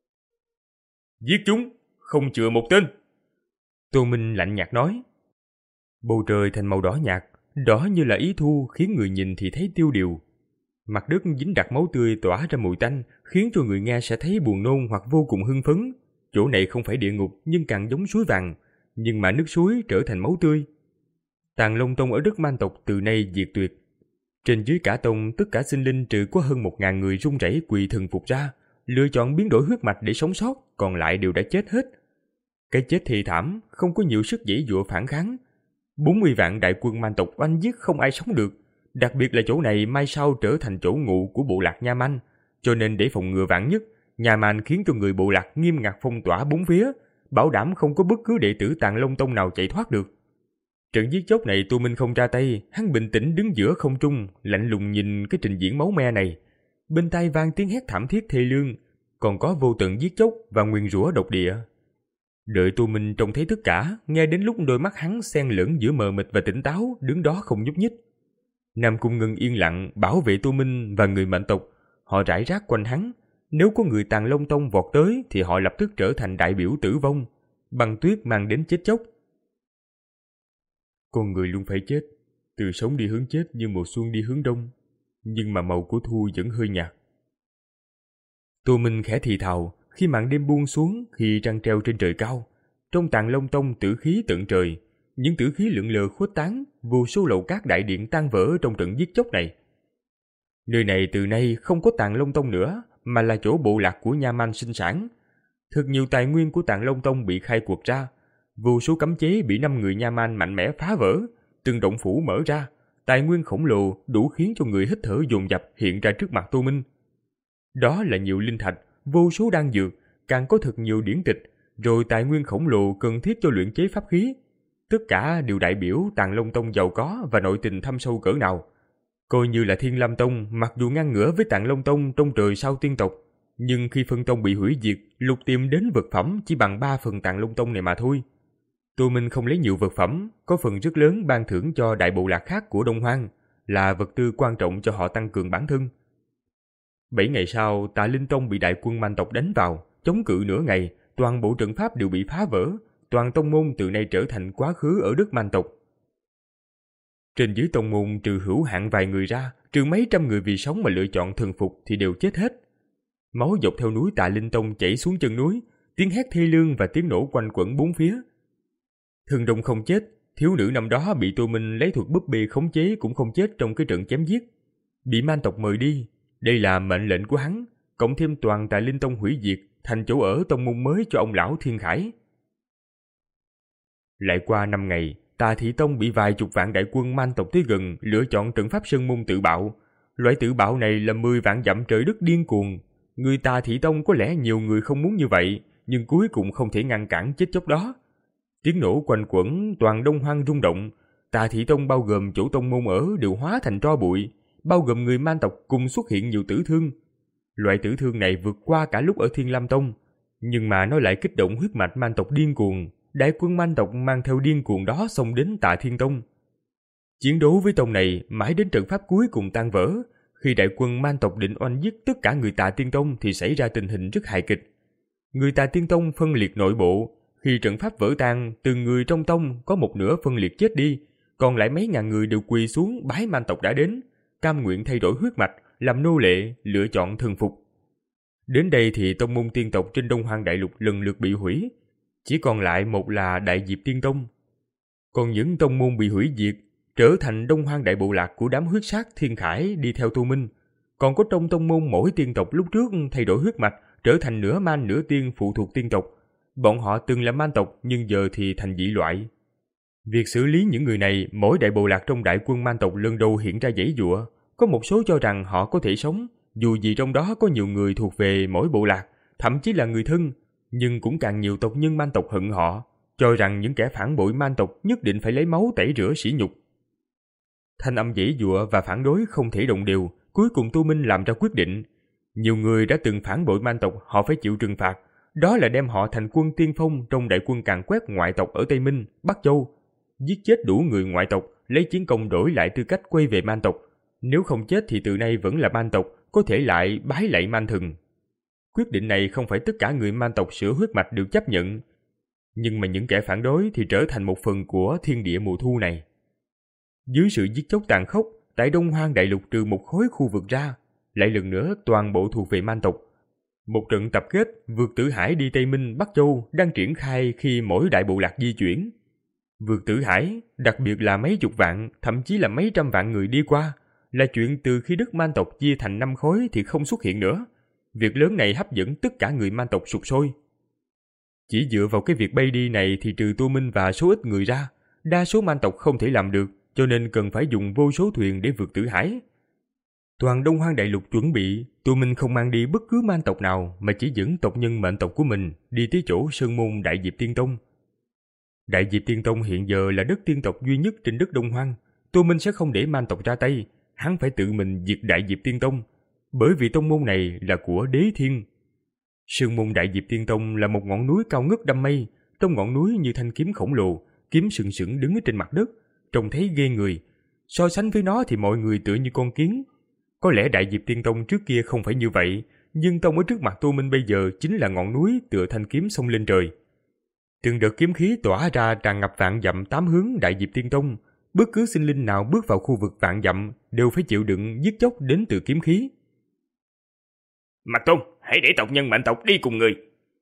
B: Giết chúng, không chừa một tên. Tô Minh lạnh nhạt nói. Bầu trời thành màu đỏ nhạt, đỏ như là ý thu khiến người nhìn thì thấy tiêu điều. Mặt đất dính đặc máu tươi tỏa ra mùi tanh, khiến cho người nghe sẽ thấy buồn nôn hoặc vô cùng hưng phấn. Chỗ này không phải địa ngục nhưng càng giống suối vàng, nhưng mà nước suối trở thành máu tươi. Tàng Long Tông ở đất man tộc từ nay diệt tuyệt. Trên dưới cả tông tất cả sinh linh trừ có hơn một ngàn người run rẩy quỳ thần phục ra, lựa chọn biến đổi huyết mạch để sống sót, còn lại đều đã chết hết. Cái chết thì thảm, không có nhiều sức giãy giụa phản kháng. bốn mươi vạn đại quân man tộc oanh giết không ai sống được, đặc biệt là chỗ này mai sau trở thành chỗ ngụ của bộ lạc Nha Man, cho nên để phòng ngừa vạn nhất, Nha Man khiến cho người bộ lạc nghiêm ngặt phong tỏa bốn phía, bảo đảm không có bất cứ đệ tử Tàng Long Tông nào chạy thoát được. Trận giết chóc này Tô Minh không ra tay, hắn bình tĩnh đứng giữa không trung, lạnh lùng nhìn cái trình diễn máu me này. Bên tai vang tiếng hét thảm thiết thê lương, còn có vô tận giết chóc và nguyền rủa độc địa. Đợi Tô Minh trông thấy tất cả, nghe đến lúc đôi mắt hắn xen lẫn giữa mờ mịt và tỉnh táo, đứng đó không nhúc nhích. Nam Cung Ngân yên lặng bảo vệ Tô Minh và người mệnh tộc, họ rải rác quanh hắn. Nếu có người Tàng Long Tông vọt tới thì họ lập tức trở thành đại biểu tử vong, băng tuyết mang đến chết chóc. Con người luôn phải chết, từ sống đi hướng chết như mùa xuân đi hướng đông, nhưng mà màu của thu vẫn hơi nhạt. Tô Minh khẽ thì thào khi màn đêm buông xuống, khi trăng treo trên trời cao. Trong Tàng Long Tông tử khí tận trời, những tử khí lượn lờ khuếch tán, vô số lầu cát đại điện tan vỡ trong trận giết chóc này. Nơi này từ nay không có Tàng Long Tông nữa, mà là chỗ bộ lạc của Nha Man sinh sản. Thật nhiều tài nguyên của Tạng Long Tông bị khai quật ra, vô số cấm chế bị năm người nha man mạnh mẽ phá vỡ, từng động phủ mở ra, tài nguyên khổng lồ đủ khiến cho người hít thở dồn dập hiện ra trước mặt Tô Minh. Đó là nhiều linh thạch, vô số đan dược, càng có thật nhiều điển tịch, rồi tài nguyên khổng lồ cần thiết cho luyện chế pháp khí. Tất cả đều đại biểu Tạng Long Tông giàu có và nội tình thâm sâu cỡ nào. Coi như là Thiên Lam Tông, mặc dù ngang ngửa với Tạng Long Tông trong trời sao tiên tộc, nhưng khi phân tông bị hủy diệt, lục tìm đến vật phẩm chỉ bằng ba phần Tạng Long Tông này mà thôi. Tô Minh không lấy nhiều vật phẩm, có phần rất lớn ban thưởng cho đại bộ lạc khác của Đông Hoang, là vật tư quan trọng cho họ tăng cường bản thân. Bảy ngày sau, Tà Linh Tông bị đại quân man tộc đánh vào, chống cự nửa ngày, toàn bộ trận pháp đều bị phá vỡ, toàn tông môn từ nay trở thành quá khứ ở đất man tộc. Trên dưới tông môn trừ hữu hạn vài người ra, trừ mấy trăm người vì sống mà lựa chọn thần phục thì đều chết hết. Máu dọc theo núi Tà Linh Tông chảy xuống chân núi, tiếng hét thê lương và tiếng nổ quanh quẩn bốn phía. Thường Đông không chết, thiếu nữ năm đó bị Tô Minh lấy thuật búp bê khống chế cũng không chết trong cái trận chém giết. Bị man tộc mời đi, đây là mệnh lệnh của hắn, cộng thêm toàn Tà Linh Tông hủy diệt, thành chỗ ở tông môn mới cho ông lão Thiên Khải. Lại qua năm ngày, Tà Thị Tông bị vài chục vạn đại quân man tộc tới gần, lựa chọn trận pháp sơn môn tự bạo. Loại tự bạo này là mười vạn dặm trời đất điên cuồng. Người Tà Thị Tông có lẽ nhiều người không muốn như vậy, nhưng cuối cùng không thể ngăn cản chết chóc đó. Tiếng nổ quanh quẩn, toàn Đông Hoang rung động. Tà Thị Tông bao gồm chỗ tông môn ở đều hóa thành tro bụi, bao gồm người man tộc cùng xuất hiện nhiều tử thương. Loại tử thương này vượt qua cả lúc ở Thiên Lam Tông, nhưng mà nó lại kích động huyết mạch man tộc điên cuồng. Đại quân man tộc mang theo điên cuồng đó xông đến Tà Thiên Tông. Chiến đấu với tông này mãi đến trận pháp cuối cùng tan vỡ. Khi đại quân man tộc định oanh giết tất cả người Tà Tiên Tông thì xảy ra tình hình rất hài kịch. Người Tà Tiên Tông phân liệt nội bộ. Khi trận pháp vỡ tan, từng người trong tông có một nửa phân liệt chết đi, còn lại mấy ngàn người đều quỳ xuống bái man tộc đã đến, cam nguyện thay đổi huyết mạch, làm nô lệ, lựa chọn thần phục. Đến đây thì tông môn tiên tộc trên Đông Hoang Đại Lục lần lượt bị hủy, chỉ còn lại một là Đại Diệp Tiên Tông. Còn những tông môn bị hủy diệt trở thành Đông Hoang Đại Bộ Lạc của đám huyết sát Thiên Khải đi theo Tô Minh. Còn có trong tông môn mỗi tiên tộc lúc trước thay đổi huyết mạch, trở thành nửa man nửa tiên phụ thuộc tiên tộc. Bọn họ từng là man tộc nhưng giờ thì thành dị loại. Việc xử lý những người này, mỗi đại bộ lạc trong đại quân man tộc lần đầu hiện ra giãy giụa. Có một số cho rằng họ có thể sống, dù gì trong đó có nhiều người thuộc về mỗi bộ lạc, thậm chí là người thân, nhưng cũng càng nhiều tộc nhân man tộc hận họ, cho rằng những kẻ phản bội man tộc nhất định phải lấy máu tẩy rửa sỉ nhục. Thanh âm giãy giụa và phản đối không thể đồng đều, cuối cùng Tô Minh làm ra quyết định. Nhiều người đã từng phản bội man tộc, họ phải chịu trừng phạt. Đó là đem họ thành quân tiên phong trong đại quân càn quét ngoại tộc ở Tây Minh, Bắc Châu. Giết chết đủ người ngoại tộc, lấy chiến công đổi lại tư cách quay về man tộc. Nếu không chết thì từ nay vẫn là man tộc, có thể lại bái lạy man thần. Quyết định này không phải tất cả người man tộc sửa huyết mạch được chấp nhận, nhưng mà những kẻ phản đối thì trở thành một phần của thiên địa mùa thu này. Dưới sự giết chóc tàn khốc, tại Đông Hoang Đại Lục trừ một khối khu vực ra, lại lần nữa toàn bộ thuộc về man tộc. Một trận tập kết vượt Tử Hải đi Tây Minh, Bắc Châu đang triển khai khi mỗi đại bộ lạc di chuyển. Vượt Tử Hải, đặc biệt là mấy chục vạn, thậm chí là mấy trăm vạn người đi qua, là chuyện từ khi đất man tộc chia thành năm khối thì không xuất hiện nữa. Việc lớn này hấp dẫn tất cả người man tộc sục sôi. Chỉ dựa vào cái việc bay đi này thì trừ Tô Minh và số ít người ra, đa số man tộc không thể làm được, cho nên cần phải dùng vô số thuyền để vượt Tử Hải. Toàn Đông Hoang Đại Lục chuẩn bị, Tô Minh không mang đi bất cứ man tộc nào mà chỉ dẫn tộc nhân mệnh tộc của mình đi tới chỗ sơn môn Đại Diệp Tiên Tông. Đại Diệp Tiên Tông hiện giờ là đất tiên tộc duy nhất trên đất Đông Hoang. Tô Minh sẽ không để man tộc ra tay, hắn phải tự mình diệt Đại Diệp Tiên Tông, bởi vì tông môn này là của Đế Thiên. Sơn môn Đại Diệp Tiên Tông là một ngọn núi cao ngất đăm mây, trong ngọn núi như thanh kiếm khổng lồ, kiếm sừng sững đứng ở trên mặt đất, trông thấy ghê người. So sánh với nó thì mọi người tựa như con kiến. Có lẽ Đại Diệp Tiên Tông trước kia không phải như vậy, nhưng tông ở trước mặt Tô Minh bây giờ chính là ngọn núi tựa thanh kiếm xông lên trời. Từng đợt kiếm khí tỏa ra tràn ngập vạn dặm tám hướng Đại Diệp Tiên Tông, bất cứ sinh linh nào bước vào khu vực vạn dặm đều phải chịu đựng giết chóc đến từ kiếm khí.
D: Mạc Tôn, hãy để tộc nhân mệnh tộc đi cùng người.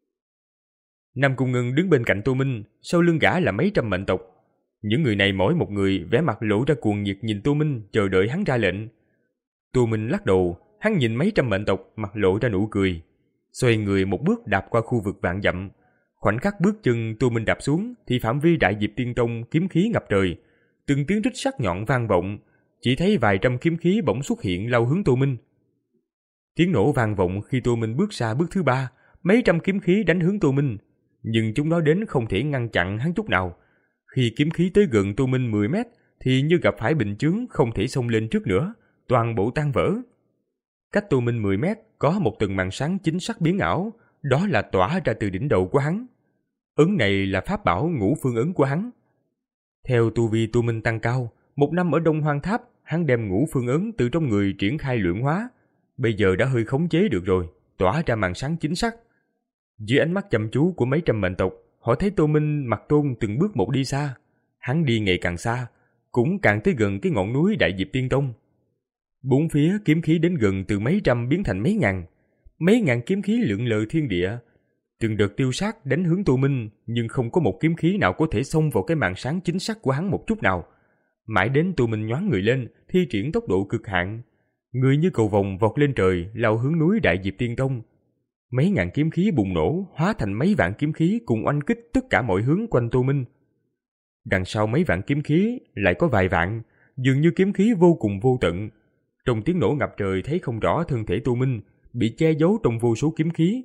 B: Nam Cung Ngân đứng bên cạnh Tô Minh, sau lưng gã là mấy trăm mệnh tộc. Những người này mỗi một người vẻ mặt lộ ra cuồng nhiệt nhìn Tô Minh, chờ đợi hắn ra lệnh. Tô Minh lắc đầu, hắn nhìn mấy trăm mệnh tộc, mặt lộ ra nụ cười. xoay người một bước đạp qua khu vực vạn dặm. Khoảnh khắc bước chân Tô Minh đạp xuống thì phạm vi Đại Diệp Tiên Tông kiếm khí ngập trời, từng tiếng rít sắc nhọn vang vọng, chỉ thấy vài trăm kiếm khí bỗng xuất hiện lao hướng Tô Minh. Tiếng nổ vang vọng khi Tô Minh bước ra bước thứ ba, mấy trăm kiếm khí đánh hướng Tô Minh, nhưng chúng nó đến không thể ngăn chặn hắn chút nào. Khi kiếm khí tới gần Tô Minh mười mét thì như gặp phải bình chướng không thể xông lên trước nữa, toàn bộ tan vỡ. Cách Tô Minh mười mét có một tầng màn sáng chính sắc biến ảo, đó là tỏa ra từ đỉnh đầu của hắn. Ấn này là pháp bảo Ngũ Phương ấn của hắn. Theo tu vi Tô Minh tăng cao, một năm ở Đông Hoang Tháp, hắn đem Ngũ Phương ấn từ trong người triển khai luyện hóa, bây giờ đã hơi khống chế được rồi, tỏa ra màn sáng chính xác. Dưới ánh mắt chăm chú của mấy trăm mệnh tộc, họ thấy Tô Minh mặc tôn từng bước một đi xa. Hắn đi ngày càng xa, cũng càng tới gần cái ngọn núi Đại Diệp Tiên Tông. Bốn phía kiếm khí đến gần từ mấy trăm biến thành mấy ngàn, mấy ngàn kiếm khí lượn lờ thiên địa, từng đợt tiêu sát đánh hướng Tô Minh, nhưng không có một kiếm khí nào có thể xông vào cái màn sáng chính xác của hắn một chút nào. Mãi đến Tô Minh nhoáng người lên, thi triển tốc độ cực hạn, người như cầu vồng vọt lên trời, lao hướng núi Đại Diệp Tiên Tông. Mấy ngàn kiếm khí bùng nổ, hóa thành mấy vạn kiếm khí cùng oanh kích tất cả mọi hướng quanh Tô Minh. Đằng sau mấy vạn kiếm khí lại có vài vạn, dường như kiếm khí vô cùng vô tận. Trong tiếng nổ ngập trời thấy không rõ thân thể Tô Minh, bị che giấu trong vô số kiếm khí.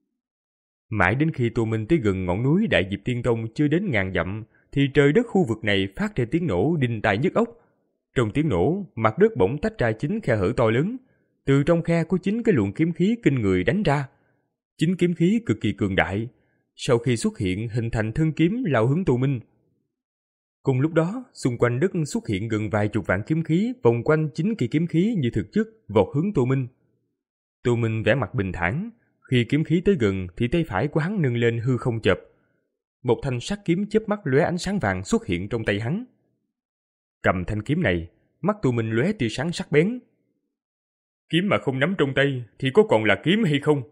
B: Mãi đến khi Tô Minh tới gần ngọn núi Đại Diệp Tiên Tông chưa đến ngàn dặm, thì trời đất khu vực này phát ra tiếng nổ đinh tai nhức óc. Trong tiếng nổ, mặt đất bỗng tách ra chín khe hở to lớn, từ trong khe có chín cái luồng kiếm khí kinh người đánh ra. Chín kiếm khí cực kỳ cường đại, sau khi xuất hiện hình thành thân kiếm lao hướng Tô Minh. Cùng lúc đó, xung quanh đất xuất hiện gần vài chục vạn kiếm khí vòng quanh chín kỳ kiếm khí như thực chất vọt hướng Tô Minh. Tô Minh vẻ mặt bình thản, khi kiếm khí tới gần thì tay phải của hắn nâng lên hư không chợp. Một thanh sắc kiếm chớp mắt lóe ánh sáng vàng xuất hiện trong tay hắn. Cầm thanh kiếm này, mắt Tô Minh lóe tia sáng sắc bén. Kiếm mà không nắm trong tay thì có còn là kiếm hay không?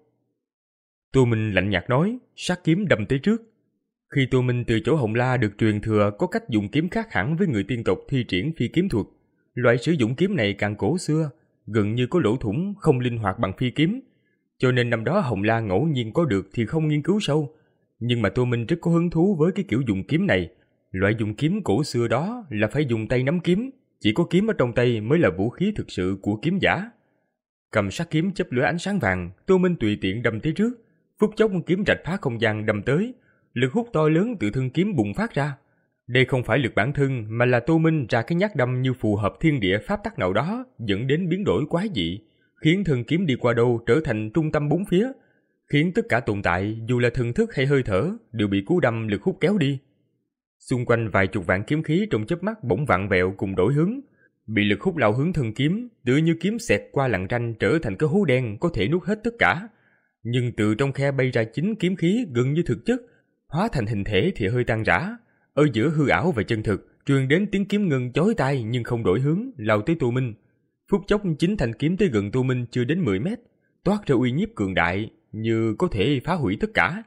B: Tô Minh lạnh nhạt nói, sát kiếm đâm tới trước. Khi Tô Minh từ chỗ Hồng La được truyền thừa có cách dùng kiếm khác hẳn với người tiên tộc thi triển phi kiếm thuật, loại sử dụng kiếm này càng cổ xưa, gần như có lỗ thủng, không linh hoạt bằng phi kiếm, cho nên năm đó Hồng La ngẫu nhiên có được thì không nghiên cứu sâu. Nhưng mà Tô Minh rất có hứng thú với cái kiểu dùng kiếm này. Loại dùng kiếm cổ xưa đó là phải dùng tay nắm kiếm, chỉ có kiếm ở trong tay mới là vũ khí thực sự của kiếm giả. Cầm sát kiếm chớp lóe ánh sáng vàng, Tô Minh tùy tiện đâm tới trước, phút chốc kiếm rạch phá không gian đâm tới, lực hút to lớn từ thân kiếm bùng phát ra. Đây không phải lực bản thân mà là Tô Minh ra cái nhát đâm như phù hợp thiên địa pháp tắc nào đó, dẫn đến biến đổi quái dị, khiến thân kiếm đi qua đâu trở thành trung tâm bốn phía, khiến tất cả tồn tại dù là thần thức hay hơi thở đều bị cú đâm lực hút kéo đi. Xung quanh vài chục vạn kiếm khí trong chớp mắt bỗng vặn vẹo cùng đổi hướng, bị lực hút lao hướng thân kiếm, tựa như kiếm xẹt qua lằn ranh trở thành cái hố đen có thể nuốt hết tất cả. Nhưng từ trong khe bay ra chín kiếm khí gần như thực chất, hóa thành hình thể thì hơi tan rã. Ở giữa hư ảo và chân thực, truyền đến tiếng kiếm ngân chói tai nhưng không đổi hướng, lao tới Tô Minh. Phút chốc chín thanh kiếm tới gần Tô Minh chưa đến mười mét, toát ra uy nhiếp cường đại, như có thể phá hủy tất cả.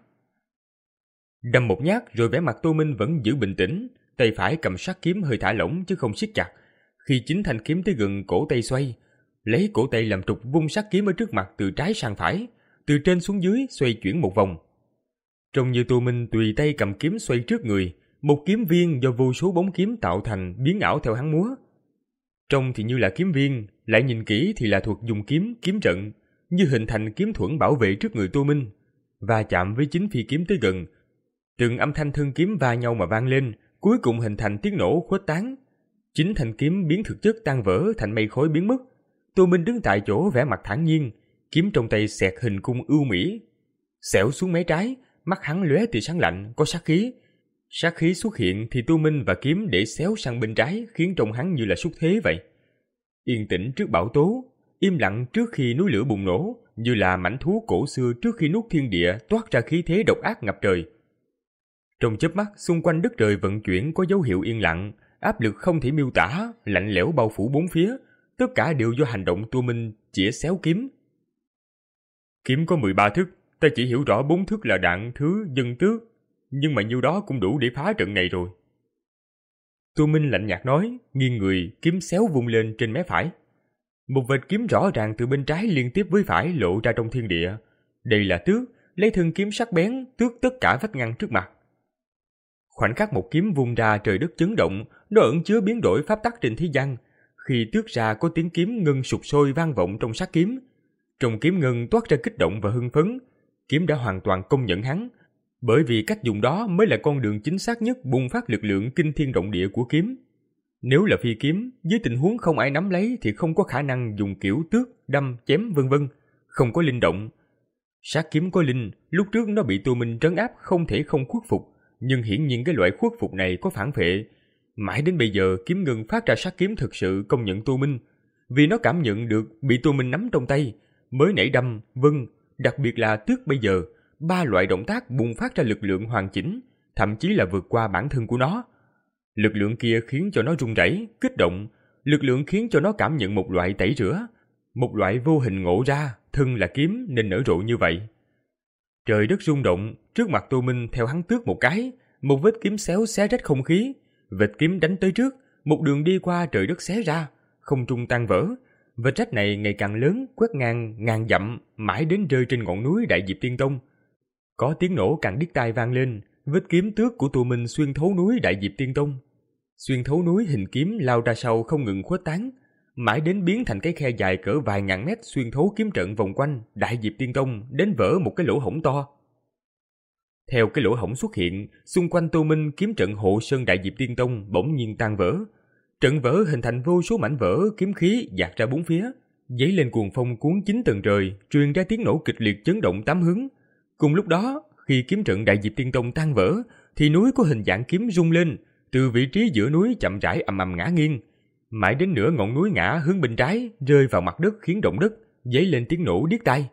B: Đâm một nhát rồi vẻ mặt Tô Minh vẫn giữ bình tĩnh, tay phải cầm sát kiếm hơi thả lỏng chứ không siết chặt. Khi chín thanh kiếm tới gần cổ tay xoay, lấy cổ tay làm trục vung sát kiếm ở trước mặt từ trái sang phải, từ trên xuống dưới xoay chuyển một vòng. Trông như Tô Minh tùy tay cầm kiếm xoay trước người, một kiếm viên do vô số bóng kiếm tạo thành biến ảo theo hắn múa. Trông thì như là kiếm viên, lại nhìn kỹ thì là thuật dùng kiếm, kiếm trận, như hình thành kiếm thuẫn bảo vệ trước người Tô Minh, và chạm với chính phi kiếm tới gần. Từng âm thanh thân kiếm va nhau mà vang lên, cuối cùng hình thành tiếng nổ khuếch tán. Chính thanh kiếm biến thực chất tan vỡ thành mây khói biến mất. Tô Minh đứng tại chỗ vẻ mặt thản nhiên, kiếm trong tay xẹt hình cung ưu mỹ, xẻo xuống mé trái, mắt hắn lóe tia sáng lạnh, có sát khí. Sát khí xuất hiện thì Tô Minh và kiếm để xéo sang bên trái, khiến trông hắn như là xúc thế vậy. Yên tĩnh trước bão tố, im lặng trước khi núi lửa bùng nổ, như là mãnh thú cổ xưa trước khi nuốt thiên địa toát ra khí thế độc ác ngập trời. Trong chớp mắt, xung quanh đất trời vận chuyển có dấu hiệu yên lặng, áp lực không thể miêu tả, lạnh lẽo bao phủ bốn phía, tất cả đều do hành động Tô Minh chĩa xéo kiếm. Kiếm có mười ba thức, ta chỉ hiểu rõ bốn thức là đạn, thứ, dân tước, nhưng mà nhiêu đó cũng đủ để phá trận này rồi. Tô Minh lạnh nhạt nói, nghiêng người, kiếm xéo vung lên trên mé phải. Một vệt kiếm rõ ràng từ bên trái liên tiếp với phải lộ ra trong thiên địa, Đây là Tước, lấy thân kiếm sắc bén tước tất cả vách ngăn trước mặt. Khoảnh khắc một kiếm vung ra, trời đất chấn động, nó ẩn chứa biến đổi pháp tắc trên thế gian. Khi tước ra, có tiếng kiếm ngân sụp sôi vang vọng trong sát kiếm. Trong kiếm ngân toát ra kích động và hưng phấn. Kiếm đã hoàn toàn công nhận hắn, bởi vì cách dùng đó mới là con đường chính xác nhất bùng phát lực lượng kinh thiên động địa của kiếm. Nếu là phi kiếm, dưới tình huống không ai nắm lấy thì không có khả năng dùng kiểu tước, đâm, chém vân vân, không có linh động. Sát kiếm có linh, lúc trước nó bị Tô Minh trấn áp không thể không khuất phục, nhưng hiển nhiên cái loại khuất phục này có phản phệ. Mãi đến bây giờ kiếm ngân phát ra sát kiếm thực sự công nhận Tô Minh, vì nó cảm nhận được bị Tô Minh nắm trong tay, mới nảy đâm, vân, đặc biệt là tước bây giờ, ba loại động tác bùng phát ra lực lượng hoàn chỉnh, thậm chí là vượt qua bản thân của nó. Lực lượng kia khiến cho nó run rẩy, kích động, lực lượng khiến cho nó cảm nhận một loại tẩy rửa, một loại vô hình ngộ ra, thân là kiếm nên nở rộ như vậy. Trời đất rung động, trước mặt Tô Minh theo hắn tước một cái, một vết kiếm xéo xé rách không khí, vệt kiếm đánh tới trước, một đường đi qua trời đất xé ra, không trung tan vỡ. Vết rách này ngày càng lớn, quét ngang ngàn dặm, mãi đến rơi trên ngọn núi Đại Diệp Tiên Tông. Có tiếng nổ càng điếc tai vang lên, vết kiếm tước của Tô Minh xuyên thấu núi Đại Diệp Tiên Tông. Xuyên thấu núi, hình kiếm lao ra sau không ngừng khuếch tán, mãi đến biến thành cái khe dài cỡ vài ngàn mét xuyên thấu kiếm trận vòng quanh Đại Diệp Tiên Tông, đến vỡ một cái lỗ hổng to. Theo cái lỗ hổng xuất hiện, xung quanh Tô Minh kiếm trận hộ sơn Đại Diệp Tiên Tông bỗng nhiên tan vỡ. Trận vỡ hình thành vô số mảnh vỡ kiếm khí dạt ra bốn phía, dấy lên cuồng phong cuốn chín tầng trời, truyền ra tiếng nổ kịch liệt chấn động tám hướng. Cùng lúc đó, khi kiếm trận Đại Diệp Tiên Tông tan vỡ, thì núi có hình dạng kiếm rung lên, từ vị trí giữa núi chậm rãi ầm ầm ngã nghiêng, mãi đến nửa ngọn núi ngã hướng bên trái, rơi vào mặt đất khiến động đất dấy lên tiếng nổ điếc tai.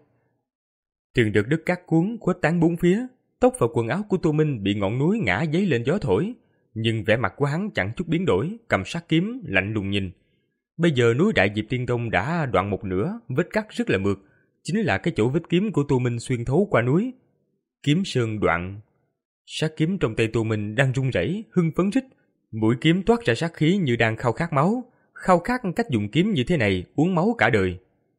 B: Từng đợt đất cát cuốn khuếch tán bốn phía, tóc và quần áo của Tô Minh bị ngọn núi ngã dấy lên gió thổi, nhưng vẻ mặt của hắn chẳng chút biến đổi, cầm sát kiếm lạnh lùng nhìn. Bây giờ núi Đại Diệp Tiên Tông đã đoạn một nửa, vết cắt rất là mượt, chính là cái chỗ vết kiếm của Tô Minh xuyên thấu qua núi. Kiếm sơn đoạn. Sát kiếm trong tay Tô Minh đang run rẩy, hưng phấn rít, mũi kiếm toát ra sát khí như đang khao khát máu, khao khát cách dùng kiếm như thế này, uống máu cả đời.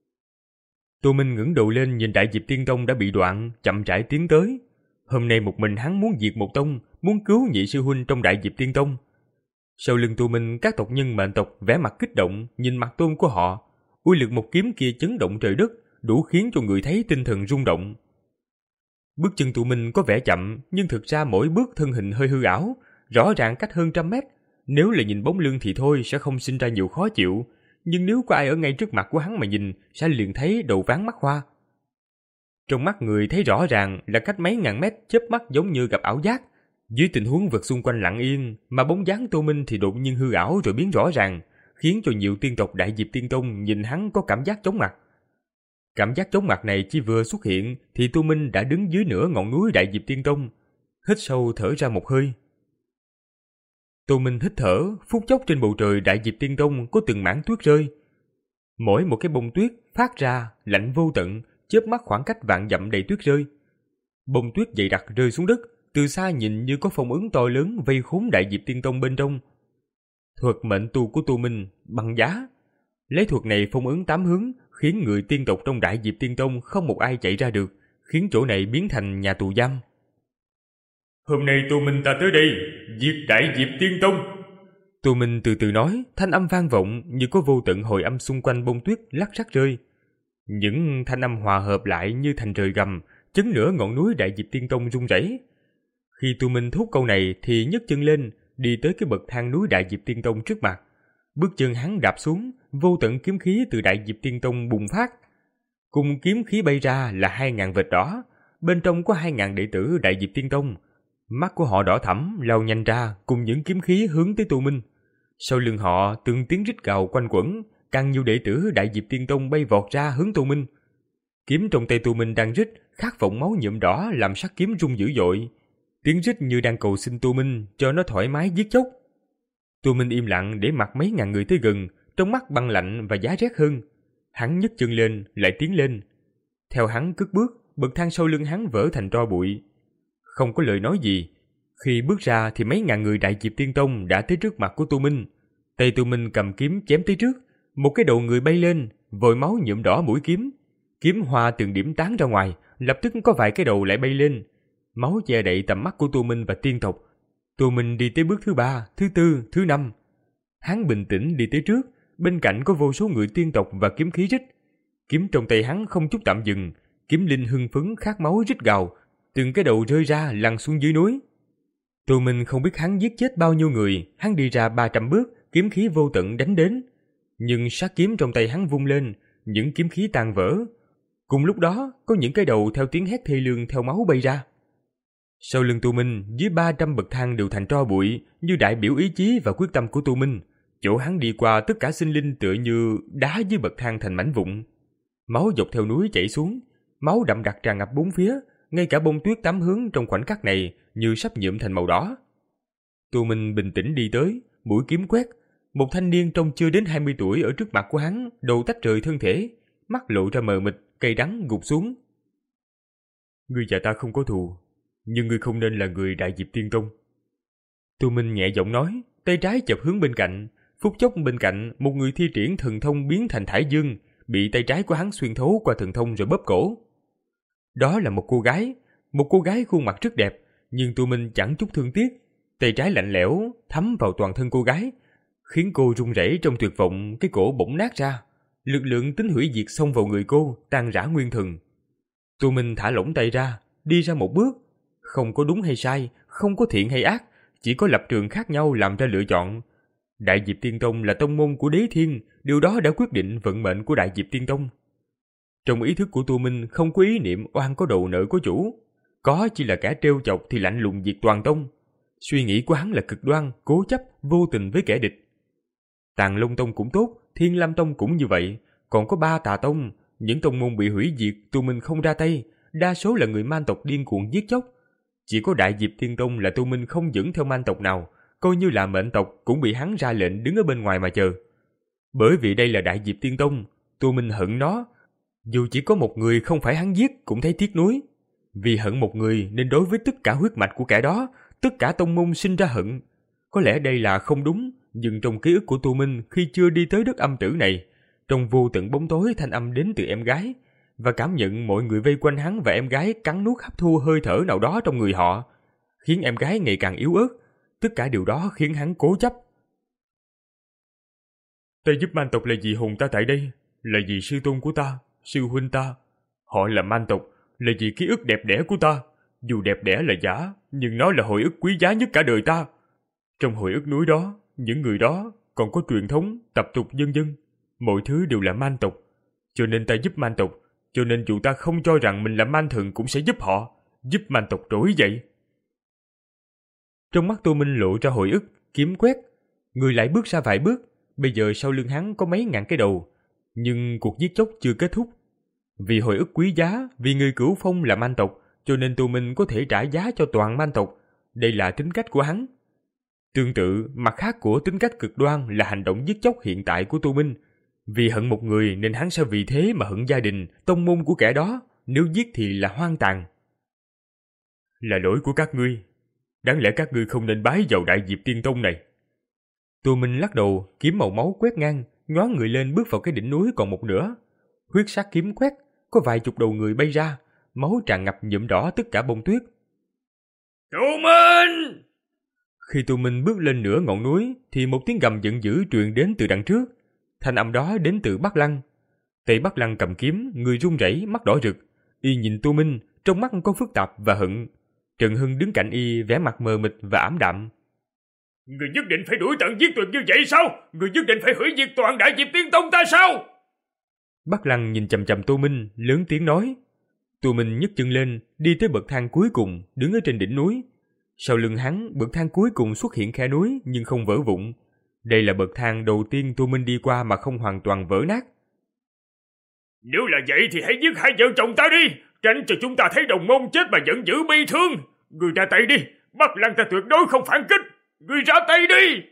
B: Tô Minh ngẩng đầu lên nhìn Đại Diệp Tiên Tông đã bị đoạn, chậm rãi tiến tới. Hôm nay một mình hắn muốn diệt một tông, muốn cứu nhị sư huynh trong Đại Diệp Tiên Tông. Sau lưng Tô Minh, các tộc nhân mệnh tộc vẻ mặt kích động nhìn mặt tôn của họ. Uy lực một kiếm kia chấn động trời đất, đủ khiến cho người thấy tinh thần rung động. Bước chân Tô Minh có vẻ chậm, nhưng thực ra mỗi bước thân hình hơi hư ảo, rõ ràng cách hơn trăm mét. Nếu là nhìn bóng lưng thì thôi sẽ không sinh ra nhiều khó chịu, nhưng nếu có ai ở ngay trước mặt của hắn mà nhìn, sẽ liền thấy đầu váng mắt hoa. Trong mắt người thấy rõ ràng là cách mấy ngàn mét, chớp mắt giống như gặp ảo giác. Dưới tình huống vật xung quanh lặng yên, mà bóng dáng Tô Minh thì đột nhiên hư ảo rồi biến rõ ràng, khiến cho nhiều tiên tộc Đại Diệp Tiên Tông nhìn hắn có cảm giác chóng mặt. Cảm giác chóng mặt này chỉ vừa xuất hiện thì Tô Minh đã đứng dưới nửa ngọn núi Đại Diệp Tiên Tông, hít sâu thở ra một hơi. Tô Minh hít thở, phút chốc trên bầu trời Đại Diệp Tiên Tông có từng mảng tuyết rơi. Mỗi một cái bông tuyết phát ra lạnh vô tận, chớp mắt khoảng cách vạn dặm đầy tuyết rơi. Bông tuyết dày đặc rơi xuống đất, từ xa nhìn như có phong ấn to lớn vây khốn Đại Diệp Tiên Tông bên trong. Thuật mệnh tu của Tô Minh băng giá, lấy thuật này phong ấn tám hướng, khiến người tiên tộc trong Đại Diệp Tiên Tông không một ai chạy ra được, khiến chỗ này biến thành nhà tù giam.
D: Hôm nay Tô Minh ta tới đây, diệt Đại Diệp Tiên Tông.
B: Tô Minh từ từ nói, thanh âm vang vọng như có vô tận hồi âm xung quanh bông tuyết lắc rắc rơi. Những thanh âm hòa hợp lại như thành trời gầm, chấn nửa ngọn núi Đại Diệp Tiên Tông rung rẩy. Khi Tô Minh thốt câu này thì nhấc chân lên, đi tới cái bậc thang núi Đại Diệp Tiên Tông trước mặt. Bước chân hắn đạp xuống, vô tận kiếm khí từ Đại Diệp Tiên Tông bùng phát. Cùng kiếm khí bay ra là hai ngàn vệt đỏ, bên trong có hai ngàn đệ tử Đại Diệp Tiên Tông. Mắt của họ đỏ thẫm lao nhanh ra cùng những kiếm khí hướng tới Tô Minh. Sau lưng họ từng tiếng rít gào quanh quẩn, càng nhiều đệ tử Đại Diệp Tiên Tông bay vọt ra hướng Tô Minh. Kiếm trong tay Tô Minh đang rít, khát vọng máu nhuộm đỏ làm sắc kiếm rung dữ dội. Tiếng rít như đang cầu xin Tô Minh cho nó thoải mái giết chóc. Tô Minh im lặng để mặc mấy ngàn người tới gần, trong mắt băng lạnh và giá rét hơn. Hắn nhấc chân lên, lại tiến lên. Theo hắn cất bước, bậc thang sau lưng hắn vỡ thành tro bụi. Không có lời nói gì. Khi bước ra thì mấy ngàn người Đại Diệp Tiên Tông đã tới trước mặt của Tô Minh. Tay Tô Minh cầm kiếm chém tới trước, một cái đầu người bay lên, vòi máu nhuộm đỏ mũi kiếm. Kiếm hoa từng điểm tán ra ngoài, lập tức có vài cái đầu lại bay lên. Máu che đậy tầm mắt của Tô Minh và tiên tộc. Tô Minh đi tới bước thứ ba, thứ tư, thứ năm. Hắn bình tĩnh đi tới trước, bên cạnh có vô số người tiên tộc và kiếm khí rít. Kiếm trong tay hắn không chút tạm dừng, kiếm linh hưng phấn khát máu rít gào, từng cái đầu rơi ra lăn xuống dưới núi. Tô Minh không biết hắn giết chết bao nhiêu người, hắn đi ra ba trăm bước, kiếm khí vô tận đánh đến. Nhưng sát kiếm trong tay hắn vung lên, những kiếm khí tan vỡ. Cùng lúc đó, có những cái đầu theo tiếng hét thê lương theo máu bay ra. Sau lưng Tô Minh, dưới ba trăm bậc thang đều thành tro bụi, như đại biểu ý chí và quyết tâm của Tô Minh. Chỗ hắn đi qua tất cả sinh linh tựa như đá dưới bậc thang thành mảnh vụn. Máu dọc theo núi chảy xuống, máu đậm đặc tràn ngập bốn phía, ngay cả bông tuyết tám hướng trong khoảnh khắc này như sắp nhuộm thành màu đỏ. Tô Minh bình tĩnh đi tới, mũi kiếm quét. Một thanh niên trông chưa đến hai mươi tuổi ở trước mặt của hắn, đầu tách rời thân thể, mắt lộ ra mờ mịt, cay đắng gục xuống. Ngươi và ta không có thù, nhưng ngươi không nên là người Đại Diệp Tiên Tông. Tô Minh nhẹ giọng nói, tay trái chập hướng bên cạnh. Phút chốc bên cạnh, một người thi triển thần thông biến thành thải dương, bị tay trái của hắn xuyên thấu qua thần thông rồi bóp cổ. Đó là một cô gái, một cô gái khuôn mặt rất đẹp, nhưng Tô Minh chẳng chút thương tiếc. Tay trái lạnh lẽo thấm vào toàn thân cô gái, khiến cô run rẩy trong tuyệt vọng, cái cổ bỗng nát ra. Lực lượng tính hủy diệt xông vào người cô, tan rã nguyên thần. Tô Minh thả lỏng tay ra, đi ra một bước. Không có đúng hay sai, không có thiện hay ác, chỉ có lập trường khác nhau làm ra lựa chọn. Đại Diệp Tiên Tông là tông môn của Đế Thiên, điều đó đã quyết định vận mệnh của Đại Diệp Tiên Tông. Trong ý thức của Tô Minh không có ý niệm oan có đầu nợ có chủ, có chỉ là kẻ trêu chọc thì lạnh lùng diệt toàn tông. Suy nghĩ của hắn là cực đoan, cố chấp, vô tình với kẻ địch. Tàng Long Tông cũng tốt, Thiên Lam Tông cũng như vậy, còn có ba tà tông, những tông môn bị hủy diệt Tô Minh không ra tay, đa số là người man tộc điên cuồng giết chóc. Chỉ có Đại Diệp Tiên Tông là Tô Minh không dẫn theo man tộc nào, coi như là mệnh tộc cũng bị hắn ra lệnh đứng ở bên ngoài mà chờ. Bởi vì đây là Đại Diệp Tiên Tông, Tô Minh hận nó. Dù chỉ có một người không phải hắn giết cũng thấy tiếc nuối. Vì hận một người nên đối với tất cả huyết mạch của kẻ đó, tất cả tông môn sinh ra hận. Có lẽ đây là không đúng, nhưng trong ký ức của Tô Minh khi chưa đi tới đất âm tử này, trong vô tận bóng tối thanh âm đến từ em gái, và cảm nhận mọi người vây quanh hắn và em gái cắn nuốt hấp thu hơi thở nào đó trong người họ, khiến em gái ngày càng yếu ớt. Tất cả điều đó khiến hắn cố chấp. Ta giúp man tộc là vì hùng ta tại đây, là vì sư tôn của ta, sư huynh ta. Họ là man tộc, là vì ký ức đẹp đẽ của ta. Dù đẹp đẽ là giả, nhưng nó là hồi ức quý giá nhất cả đời ta. Trong hồi ức núi đó, những người đó còn có truyền thống, tập tục vân vân. Mọi thứ đều là man tộc. Cho nên ta giúp man tộc. Cho nên dù ta không cho rằng mình là man thần cũng sẽ giúp họ, giúp man tộc trỗi dậy. Trong mắt Tô Minh lộ ra hồi ức, kiếm quét. Người lại bước ra vài bước. Bây giờ sau lưng hắn có mấy ngàn cái đầu. Nhưng cuộc giết chóc chưa kết thúc. Vì hồi ức quý giá, vì người cửu phong là man tộc, cho nên Tô Minh có thể trả giá cho toàn man tộc. Đây là tính cách của hắn. Tương tự, mặt khác của tính cách cực đoan là hành động giết chóc hiện tại của Tô Minh. Vì hận một người nên hắn sẽ vì thế mà hận gia đình, tông môn của kẻ đó. Nếu giết thì là hoang tàn. Là lỗi của các ngươi. Đáng lẽ các ngươi không nên bái vào Đại Diệp Tiên Tông này. Tô Minh lắc đầu, kiếm màu máu quét ngang, nhoáng người lên bước vào cái đỉnh núi còn một nửa. Huyết sắc kiếm quét, có vài chục đầu người bay ra, máu tràn ngập nhuộm đỏ tất cả bông tuyết.
D: Tô Minh!
B: Khi Tô Minh bước lên nửa ngọn núi, thì một tiếng gầm giận dữ truyền đến từ đằng trước. Thanh âm đó đến từ Bắc Lăng. Tay Bắc Lăng cầm kiếm, người run rẩy, mắt đỏ rực. Y nhìn Tô Minh, trong mắt có phức tạp và hận. Trần Hưng đứng cạnh y, vẻ mặt mờ mịt và ảm đạm.
D: Người nhất định phải đuổi tận giết tuyệt như vậy sao? Người nhất định phải hủy diệt toàn Đại Diệp Tiên Tông ta sao?
B: Bắc Lăng nhìn chằm chằm Tô Minh, lớn tiếng nói. Tô Minh nhấc chân lên, đi tới bậc thang cuối cùng, đứng ở trên đỉnh núi. Sau lưng hắn, bậc thang cuối cùng xuất hiện khe núi nhưng không vỡ vụn. Đây là bậc thang đầu tiên Tô Minh đi qua mà không hoàn toàn vỡ nát.
D: Nếu là vậy thì hãy giết hai vợ chồng ta đi, tránh cho chúng ta thấy đồng môn chết mà giận dữ bi thương. Người ra tay đi, Bắc Lăng ta tuyệt đối không phản kích. Người ra tay đi.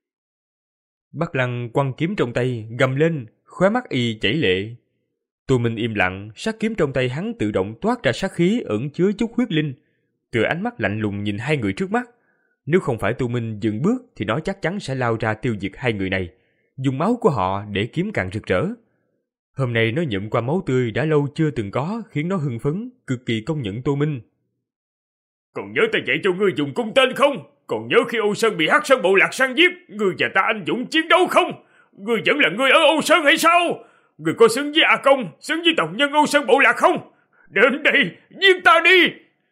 B: Bắc Lăng quăng kiếm trong tay, gầm lên, khóe mắt y chảy lệ. Tô Minh im lặng, sát kiếm trong tay hắn tự động toát ra sát khí ẩn chứa chút huyết linh. Từ ánh mắt lạnh lùng nhìn hai người trước mắt. Nếu không phải Tô Minh dừng bước thì nó chắc chắn sẽ lao ra tiêu diệt hai người này, dùng máu của họ để kiếm càng rực rỡ. Hôm nay nó nhuộm qua máu tươi đã lâu chưa từng có, khiến nó hưng phấn, cực kỳ công nhận Tô Minh.
D: Còn nhớ ta dạy cho ngươi dùng cung tên không? Còn nhớ khi Âu Sơn bị Hắc Sơn bộ lạc săn giết, ngươi và ta anh dũng chiến đấu không? Ngươi vẫn là ngươi ở Âu Sơn hay sao? Ngươi có xứng với A Công, xứng với tộc nhân Âu Sơn bộ lạc không? Đến đây, giết ta đi!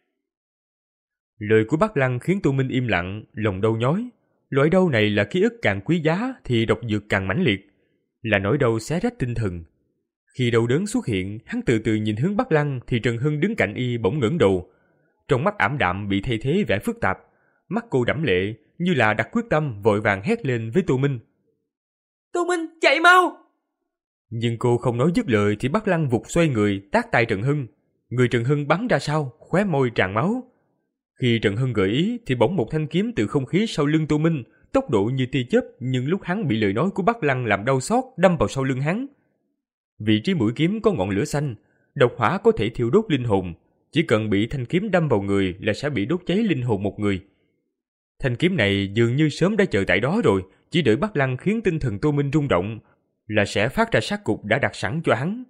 B: Lời của Bắc Lăng khiến Tô Minh im lặng, lòng đau nhói. Loại đau này là ký ức càng quý giá thì độc dược càng mãnh liệt, là nỗi đau xé rách tinh thần. Khi đau đớn xuất hiện, hắn từ từ nhìn hướng Bắc Lăng thì Trần Hưng đứng cạnh y bỗng ngẩng đầu. Trong mắt ảm đạm bị thay thế vẻ phức tạp, mắt cô đẫm lệ như là đặt quyết tâm, vội vàng hét lên với Tô Minh.
C: Tô Minh, chạy mau!
B: Nhưng cô không nói dứt lời thì Bắc Lăng vụt xoay người tát tay Trần Hưng. Người Trần Hưng bắn ra sau, khóe môi tràn máu. Khi Trần Hưng gợi ý thì bỗng một thanh kiếm từ không khí sau lưng Tô Minh, tốc độ như tia chớp, nhưng lúc hắn bị lời nói của Bắc Lăng làm đau xót, đâm vào sau lưng hắn. Vị trí mũi kiếm có ngọn lửa xanh, độc hỏa có thể thiêu đốt linh hồn, chỉ cần bị thanh kiếm đâm vào người là sẽ bị đốt cháy linh hồn một người. Thanh kiếm này dường như sớm đã chờ tại đó rồi, chỉ đợi Bắc Lăng khiến tinh thần Tô Minh rung động là sẽ phát ra sát cục đã đặt sẵn cho hắn.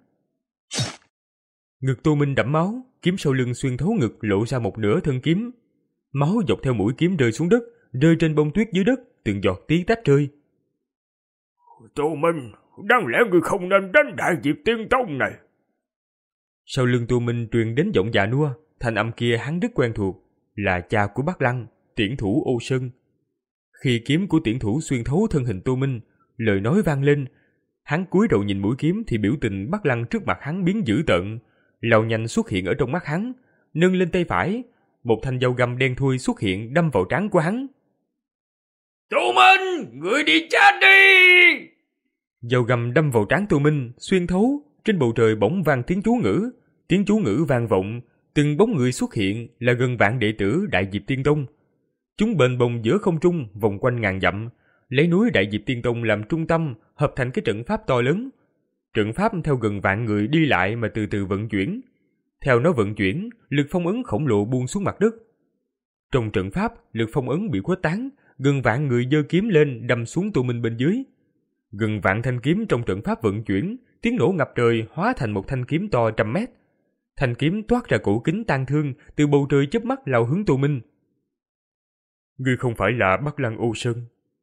B: Ngực Tô Minh đẫm máu, kiếm sau lưng xuyên thấu ngực lộ ra một nửa thân kiếm. Máu dọc theo mũi kiếm rơi xuống đất, rơi trên bông tuyết dưới đất, từng giọt tí tách rơi.
D: Tô Minh, đáng lẽ ngươi không nên đánh Đại Diệp Tiên Tông này.
B: Sau lưng Tô Minh truyền đến giọng già nua, thanh âm kia hắn rất quen thuộc, là cha của Bắc Lăng, Tiễn Thủ Ô Sơn. Khi kiếm của Tiễn Thủ xuyên thấu thân hình Tô Minh, lời nói vang lên, hắn cúi đầu nhìn mũi kiếm thì biểu tình Bắc Lăng trước mặt hắn biến dữ tợn, lao nhanh xuất hiện ở trong mắt hắn, nâng lên tay phải, một thanh dao găm đen thui xuất hiện đâm vào trán của hắn.
D: Tô Minh, ngươi đi chết đi!
B: Dao găm đâm vào trán Tô Minh, xuyên thấu, trên bầu trời bỗng vang tiếng chú ngữ, tiếng chú ngữ vang vọng, từng bóng người xuất hiện là gần vạn đệ tử Đại Diệp Tiên Tông. Chúng bền bồng giữa không trung, vòng quanh ngàn dặm, lấy núi Đại Diệp Tiên Tông làm trung tâm, hợp thành cái trận pháp to lớn. Trận pháp theo gần vạn người đi lại mà từ từ vận chuyển. Theo nó vận chuyển, lực phong ấn khổng lồ buông xuống mặt đất. Trong trận pháp, lực phong ấn bị khuếch tán, gần vạn người giơ kiếm lên đâm xuống Tô Minh bên dưới. Gần vạn thanh kiếm trong trận pháp vận chuyển, tiếng nổ ngập trời hóa thành một thanh kiếm to trăm mét. Thanh kiếm toát ra cổ kính tang thương, từ bầu trời chớp mắt lao hướng Tô Minh. Ngươi không phải là Bắc Lăng Ô Sơn.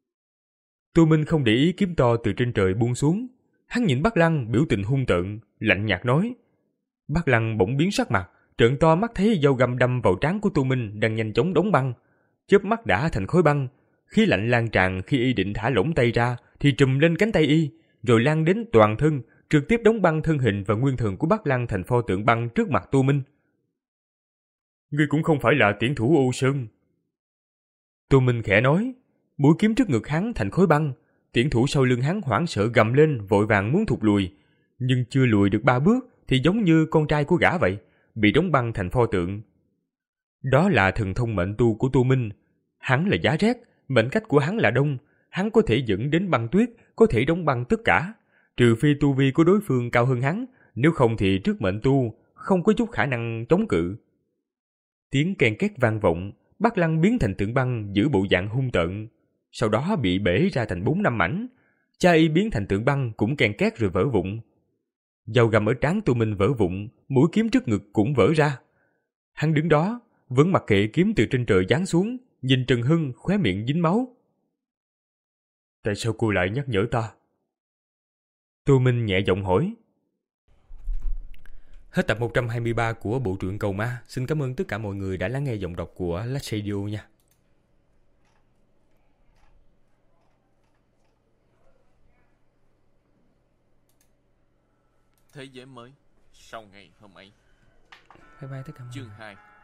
B: Tô Minh không để ý kiếm to từ trên trời buông xuống. Hắn nhìn Bắc Lăng biểu tình hung tợn, lạnh nhạt nói. Bắc Lăng bỗng biến sắc mặt, trợn to mắt thấy dao găm đâm vào trán của Tô Minh đang nhanh chóng đóng băng, chớp mắt đã thành khối băng. Khí lạnh lan tràn khi y định thả lỏng tay ra thì trùm lên cánh tay y, rồi lan đến toàn thân, trực tiếp đóng băng thân hình và nguyên thần của Bắc Lăng thành pho tượng băng trước mặt Tô Minh. Ngươi cũng không phải là Tiễn Thủ Ô Sơn. Tô Minh khẽ nói. Mũi kiếm trước ngực hắn thành khối băng. Tiễn thủ sau lưng hắn hoảng sợ gầm lên, vội vàng muốn thụt lùi, nhưng chưa lùi được ba bước thì giống như con trai của gã vậy, bị đóng băng thành pho tượng. Đó là thần thông mệnh tu của Tô Minh. Hắn là giá rét, mệnh cách của hắn là đông, hắn có thể dẫn đến băng tuyết, có thể đóng băng tất cả, trừ phi tu vi của đối phương cao hơn hắn, nếu không thì trước mệnh tu không có chút khả năng chống cự. Tiếng ken két vang vọng, Bắc Lăng biến thành tượng băng giữ bộ dạng hung tợn, sau đó bị bể ra thành bốn năm mảnh. Cha y biến thành tượng băng cũng ken két rồi vỡ vụn. Dao găm ở trán Tô Minh vỡ vụn, mũi kiếm trước ngực cũng vỡ ra. Hắn đứng đó, vẫn mặc kệ kiếm từ trên trời giáng xuống, nhìn Trần Hưng khóe miệng dính máu. Tại sao cô lại nhắc nhở ta? Tô Minh nhẹ giọng hỏi. Hết tập một trăm hai mươi ba của bộ truyện Cầu Ma. Xin cảm ơn tất cả mọi người đã lắng nghe giọng đọc của Lách Radio nha.
E: Thế giới mới sau ngày hôm ấy.
B: Bye bye tất cả mọi người.
E: Chương hai.